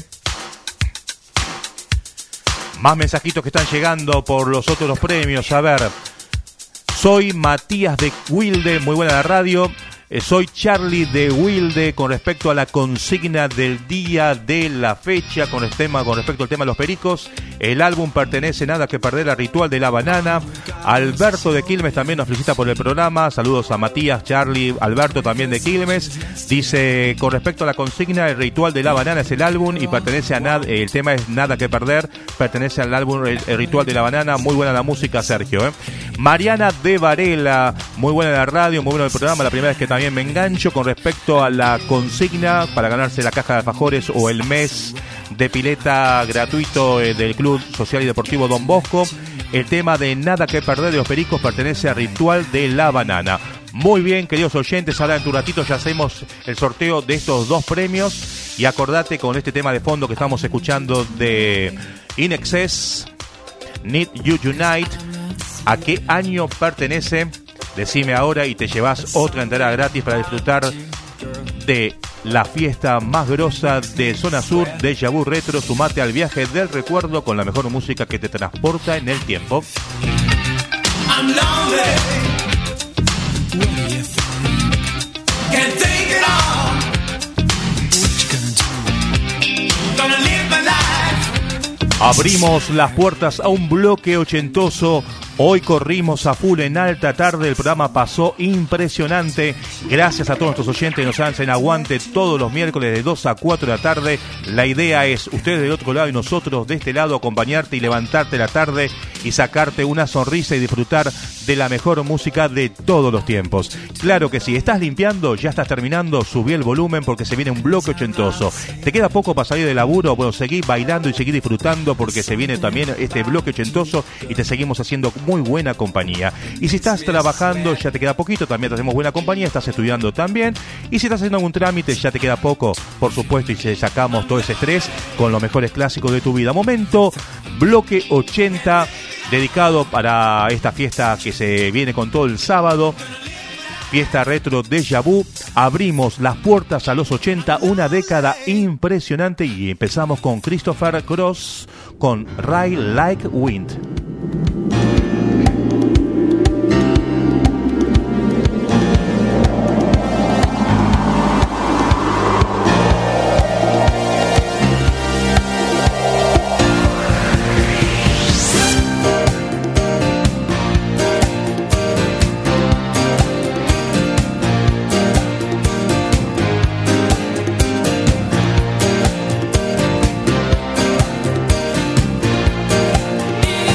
Más mensajitos que están llegando por los otros premios. A ver, soy Matías de Wilde, muy buena la radio. Soy Charlie de Wilde con respecto a la consigna del día de la fecha, con, el tema, con respecto al tema de los pericos. El álbum pertenece Nada que perder a Ritual de la Banana. Alberto de Quilmes también nos felicita por el programa. Saludos a Matías, Charlie, Alberto también de Quilmes. Dice, con respecto a la consigna, el Ritual de la Banana es el álbum y pertenece a nada, el tema es Nada que perder, pertenece al álbum El, el Ritual de la Banana. Muy buena la música, Sergio, ¿eh? Mariana de Varela, muy buena la radio, muy bueno el programa. La primera vez que también me engancho con respecto a la consigna para ganarse la caja de alfajores o el mes de pileta gratuito eh, del Club Social y Deportivo Don Bosco. El tema de Nada que perder de los pericos pertenece a Ritual de la Banana. Muy bien, queridos oyentes, ahora en tu ratito ya hacemos el sorteo de estos dos premios. Y acordate con este tema de fondo que estamos escuchando de In Excess, Need You Unite, ¿a qué año pertenece? Decime ahora y te llevas otra entrada gratis para disfrutar de la fiesta más grosa de Zona Sur de Yabú Retro. Sumate al viaje del recuerdo con la mejor música que te transporta en el tiempo. I'm lonely. What do you think? Can't take it all. What you gonna do? Gonna live my life. Abrimos las puertas a un bloque ochentoso. Hoy corrimos a full en alta tarde, el programa pasó impresionante. Gracias a todos nuestros oyentes que nos hacen aguante todos los miércoles de dos a cuatro de la tarde. La idea es, ustedes del otro lado y nosotros de este lado, acompañarte y levantarte la tarde y sacarte una sonrisa y disfrutar de la mejor música de todos los tiempos. Claro que sí, estás limpiando, ya estás terminando, subí el volumen porque se viene un bloque ochentoso. ¿Te queda poco para salir de laburo? Bueno, seguí bailando y seguí disfrutando porque se viene también este bloque ochentoso y te seguimos haciendo muy buena compañía. Y si estás trabajando, ya te queda poquito, también te hacemos buena compañía. Estás estudiando también, y si estás haciendo algún trámite, ya te queda poco, por supuesto, y te sacamos todo ese estrés con los mejores clásicos de tu vida. Momento, bloque ochenta, dedicado para esta fiesta que se viene con todo el sábado. Fiesta retro de Yabú. Abrimos las puertas a los ochenta, una década impresionante, y empezamos con Christopher Cross con Ride Like Wind. Yeah.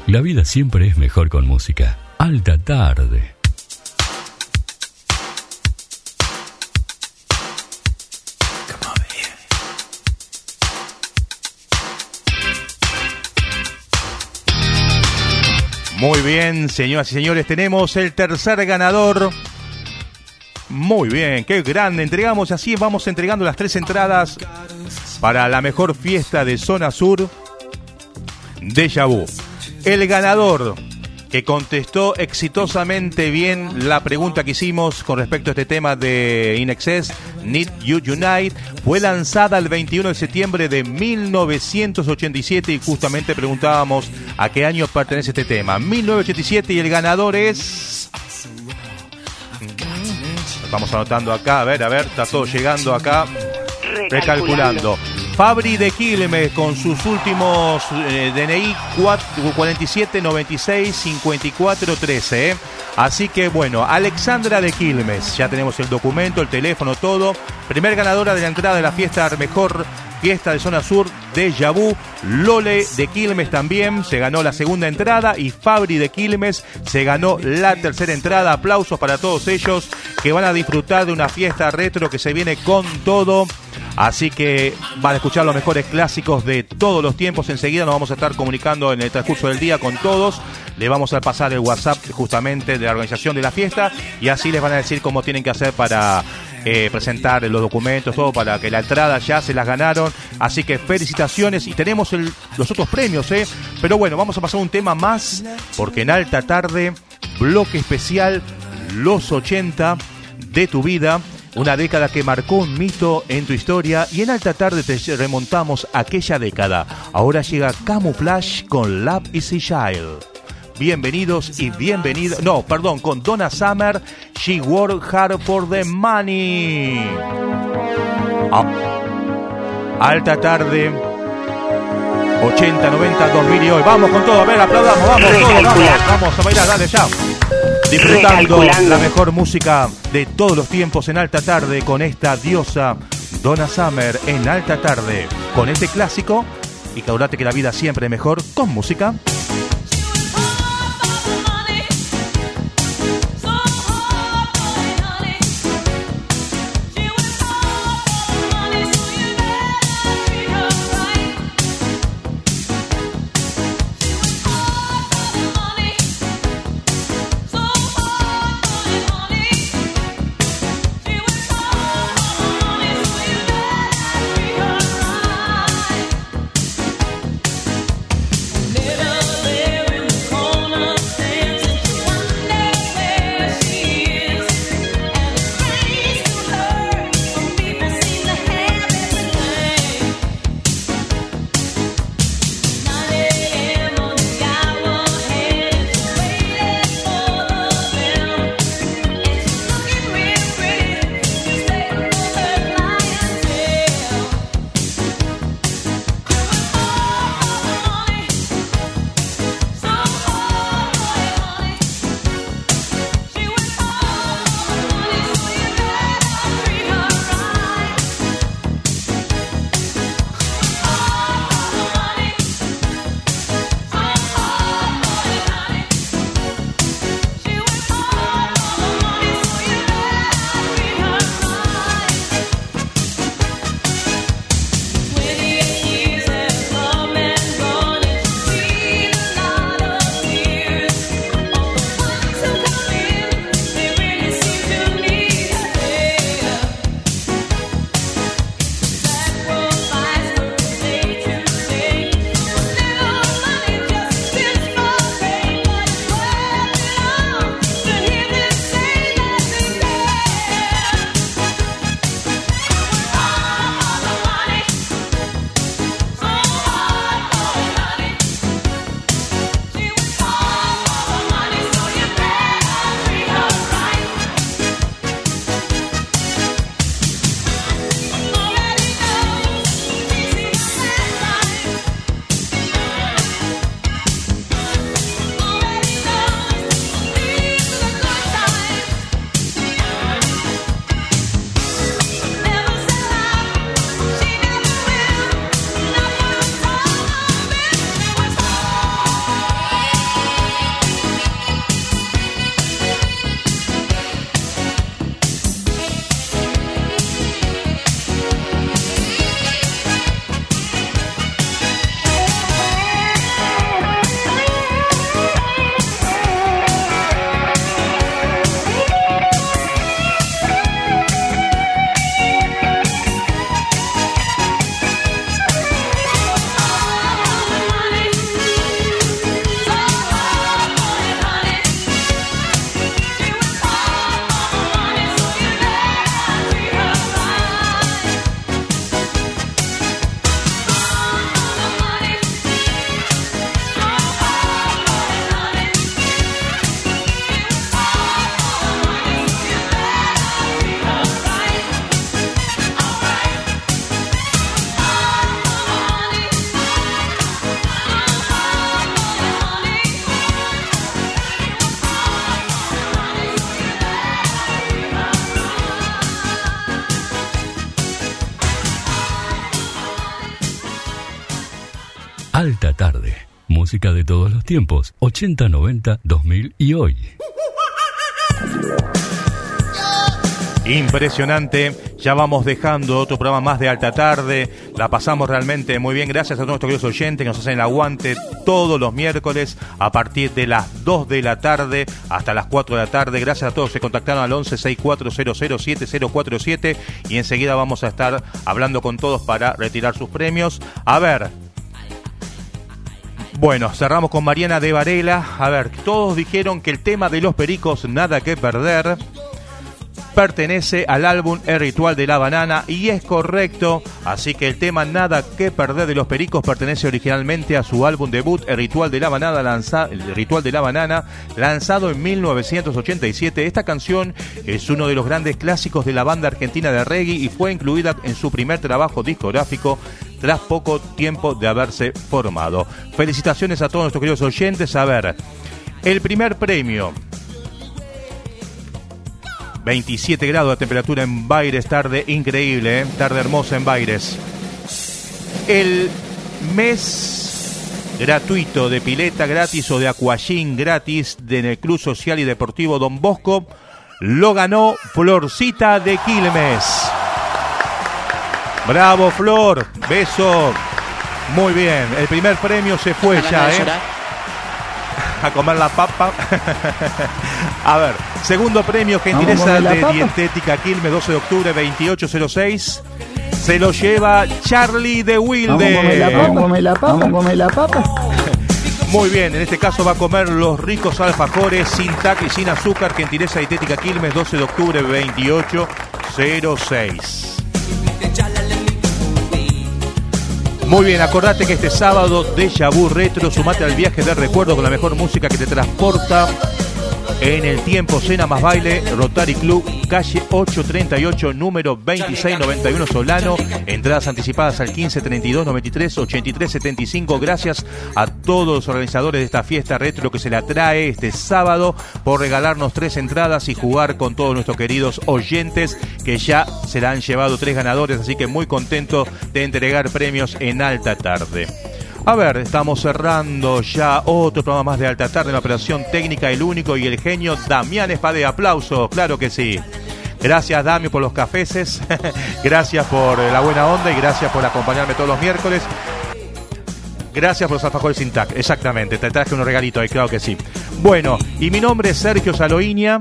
La vida siempre es mejor con música. Alta tarde. Muy bien, señoras y señores, tenemos el tercer ganador. Muy bien, qué grande. Entregamos así, vamos entregando las tres entradas para la mejor fiesta de Zona Sur, Déjà Vu. El ganador que contestó exitosamente bien la pregunta que hicimos con respecto a este tema de In Excess, Need You Unite, fue lanzada el veintiuno de septiembre de mil novecientos ochenta y siete y justamente preguntábamos a qué año pertenece este tema. mil novecientos ochenta y siete y el ganador es... Estamos anotando acá, a ver, a ver, está todo llegando acá. Recalculando. Fabri de Quilmes con sus últimos eh, D N I cuarenta y siete noventa y seis cincuenta y cuatro trece. ¿eh? Así que bueno, Alexandra de Quilmes, ya tenemos el documento, el teléfono, todo. Primer ganadora de la entrada de la fiesta, mejor fiesta de Zona Sur, Déjà Vu. Lole de Quilmes también se ganó la segunda entrada y Fabri de Quilmes se ganó la tercera entrada. Aplausos para todos ellos que van a disfrutar de una fiesta retro que se viene con todo. Así que van a escuchar los mejores clásicos de todos los tiempos. Enseguida nos vamos a estar comunicando en el transcurso del día con todos. Le vamos a pasar el WhatsApp justamente de la organización de la fiesta y así les van a decir cómo tienen que hacer para eh, presentar los documentos, todo para que la entrada ya se las ganaron. Así que felicitaciones y tenemos el, los otros premios, ¿eh? Pero bueno, vamos a pasar un tema más porque en Alta Tarde, bloque especial, los ochenta de tu vida. Una década que marcó un mito en tu historia y en Alta Tarde te remontamos a aquella década. Ahora llega Camouflage con Love is a Child. Bienvenidos y bienvenidos. No, perdón, con Donna Summer, She Worked Hard for the Money. Ah. Alta Tarde, ochenta, noventa, dos mil y hoy. Vamos con todo, a ver, aplaudamos, vamos, todos, vamos, vamos a bailar, dale ya. Disfrutando la mejor música de todos los tiempos en Alta Tarde con esta diosa Donna Summer en Alta Tarde. Con este clásico y que acordate que la vida siempre es mejor con música. Never Alta Tarde. Música de todos los tiempos. ochenta, noventa, dos mil y hoy. Impresionante, ya vamos dejando otro programa más de Alta Tarde, la pasamos realmente muy bien, gracias a todos nuestros queridos oyentes que nos hacen el aguante todos los miércoles a partir de las dos de la tarde hasta las cuatro de la tarde, gracias a todos que se contactaron al once sesenta y cuatro cero cero siete cero cuatro siete y enseguida vamos a estar hablando con todos para retirar sus premios. A ver, bueno, cerramos con Mariana de Varela. A ver, todos dijeron que el tema de los Pericos, Nada que Perder, pertenece al álbum El Ritual de la Banana y es correcto, así que el tema Nada que Perder de los Pericos pertenece originalmente a su álbum debut El Ritual de la Banana, lanza, El Ritual de la Banana, lanzado en mil novecientos ochenta y siete. Esta canción es uno de los grandes clásicos de la banda argentina de reggae y fue incluida en su primer trabajo discográfico tras poco tiempo de haberse formado. Felicitaciones a todos nuestros queridos oyentes. A ver, el primer premio, veintisiete grados de temperatura en Baires, tarde increíble, ¿eh? Tarde hermosa en Baires. El mes gratuito de pileta gratis o de aquagym gratis en el Club Social y Deportivo Don Bosco lo ganó Florcita de Quilmes. Bravo, Flor, beso. Muy bien, el primer premio se fue ya, ¿eh? A comer la papa. A ver, segundo premio, gentileza de Dietética Quilmes, doce de octubre, veintiocho cero seis. Se lo lleva Charlie de Wilde. Vamos a comer la papa, vamos a comer la papa, vamos a comer la papa. Muy bien, en este caso va a comer los ricos alfajores sin tac y sin azúcar, gentileza Dietética Quilmes, doce de octubre, veintiocho cero seis. Muy bien, acordate que este sábado Déjà Vu Retro, sumate al viaje de recuerdo con la mejor música que te transporta en el tiempo. Cena más baile, Rotary Club, calle ochocientos treinta y ocho, número veintiséis noventa y uno Solano. Entradas anticipadas al quince treinta y dos noventa y tres ochenta y tres setenta y cinco. Gracias a todos los organizadores de esta fiesta retro que se la trae este sábado por regalarnos tres entradas y jugar con todos nuestros queridos oyentes que ya se la han llevado tres ganadores. Así que muy contento de entregar premios en Alta Tarde. A ver, estamos cerrando ya otro programa más de Alta Tarde en la operación técnica, el único y el genio Damián Espade. Aplausos, claro que sí. Gracias, Dami, por los cafeses. Gracias por la buena onda y gracias por acompañarme todos los miércoles. Gracias por los alfajores sin tac, exactamente. Te traje unos regalitos ahí, claro que sí. Bueno, y mi nombre es Sergio Saloiña.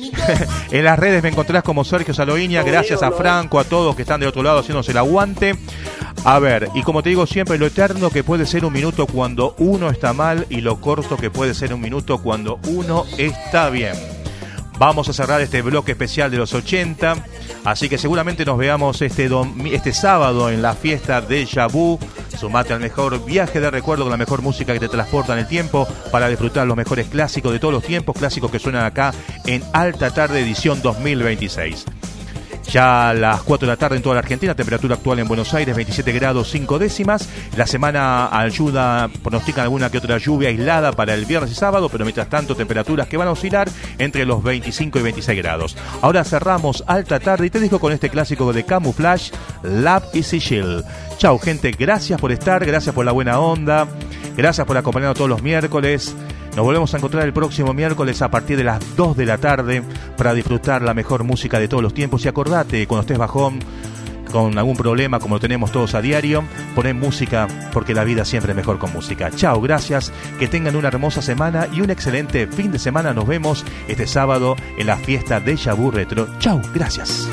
En las redes me encontrás como Sergio Saloiña. Gracias a Franco, a todos que están de otro lado haciéndose el aguante. A ver, y como te digo siempre, lo eterno que puede ser un minuto cuando uno está mal y lo corto que puede ser un minuto cuando uno está bien. Vamos a cerrar este bloque especial de los ochenta, así que seguramente nos veamos este, dom- este sábado en la fiesta de Déjà Vu. Sumate al mejor viaje de recuerdo con la mejor música que te transporta en el tiempo para disfrutar los mejores clásicos de todos los tiempos, clásicos que suenan acá en Alta Tarde edición dos mil veintiséis. Ya a las cuatro de la tarde en toda la Argentina, temperatura actual en Buenos Aires, veintisiete grados cinco décimas. La semana ayuda, pronostican alguna que otra lluvia aislada para el viernes y sábado, pero mientras tanto temperaturas que van a oscilar entre los veinticinco y veintiséis grados. Ahora cerramos Alta Tarde y te dejo con este clásico de Camouflage, Love Easy Chill. Chau, gente, gracias por estar, gracias por la buena onda, gracias por acompañarnos todos los miércoles. Nos volvemos a encontrar el próximo miércoles a partir de las dos de la tarde para disfrutar la mejor música de todos los tiempos. Y acordate, cuando estés bajón, con algún problema como lo tenemos todos a diario, poné música porque la vida siempre es mejor con música. Chao, gracias, que tengan una hermosa semana y un excelente fin de semana. Nos vemos este sábado en la fiesta de Déjà Vu Retro. Chao, gracias.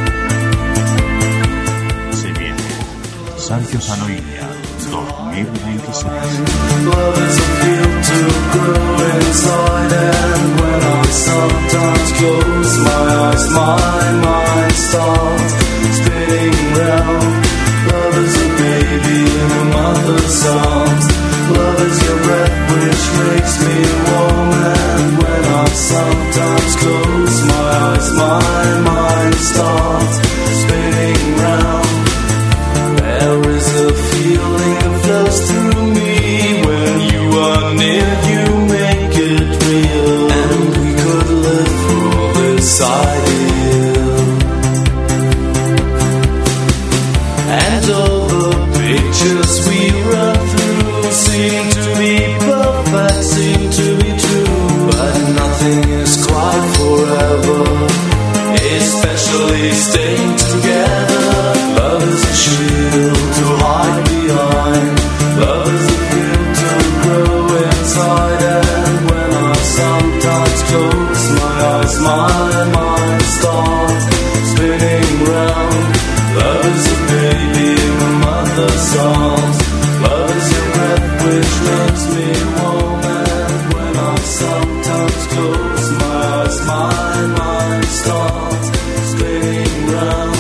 Se viene Sergio Saloiña dos mil veintiséis. Love is a field to grow inside, and when I sometimes close my eyes, my mind starts spinning round. Love is a baby in a mother's arms. Love is your breath which makes me warm, and when I sometimes close my eyes, my mind starts spinning round. There is a feeling that flows through me when you are near, you make it real, and we could live for this idea. my mind starts spinning round. Love is a baby in my mother's arms. Love is your breath which makes me warm. And when I sometimes close my eyes, my mind starts spinning round.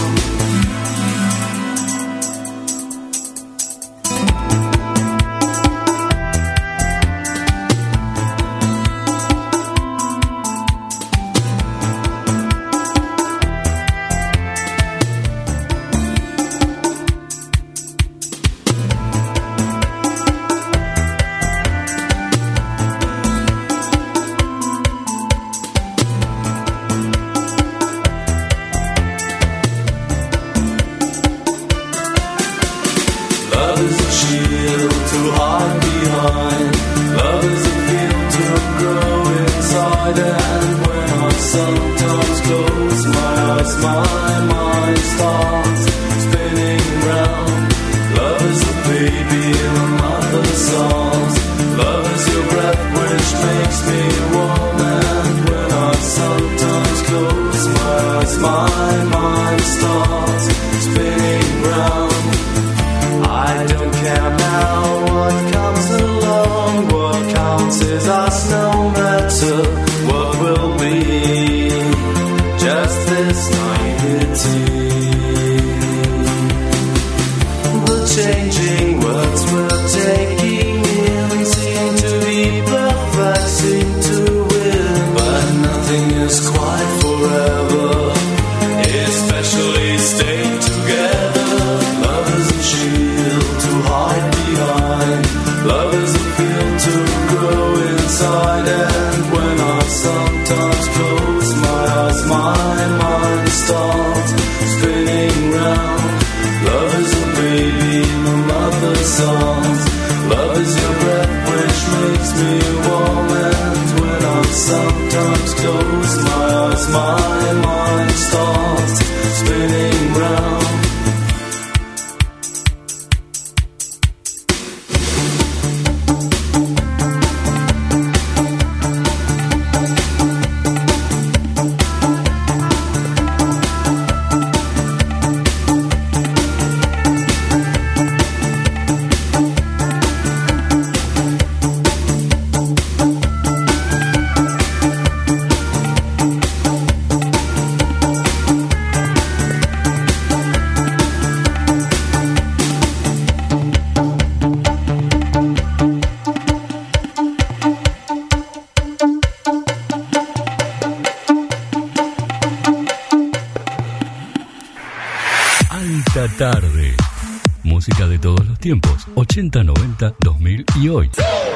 Tarde. Música de todos los tiempos, ochenta, noventa, dos mil y hoy.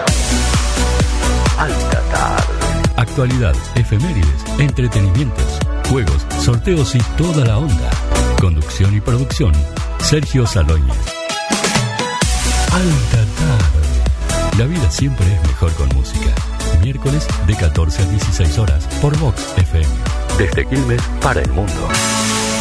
Alta tarde. Actualidad, efemérides, entretenimientos, juegos, sorteos y toda la onda. Conducción y producción, Sergio Saloña. Alta tarde. La vida siempre es mejor con música. Miércoles de catorce a dieciséis horas por Vox F M. Desde Quilmes para el mundo.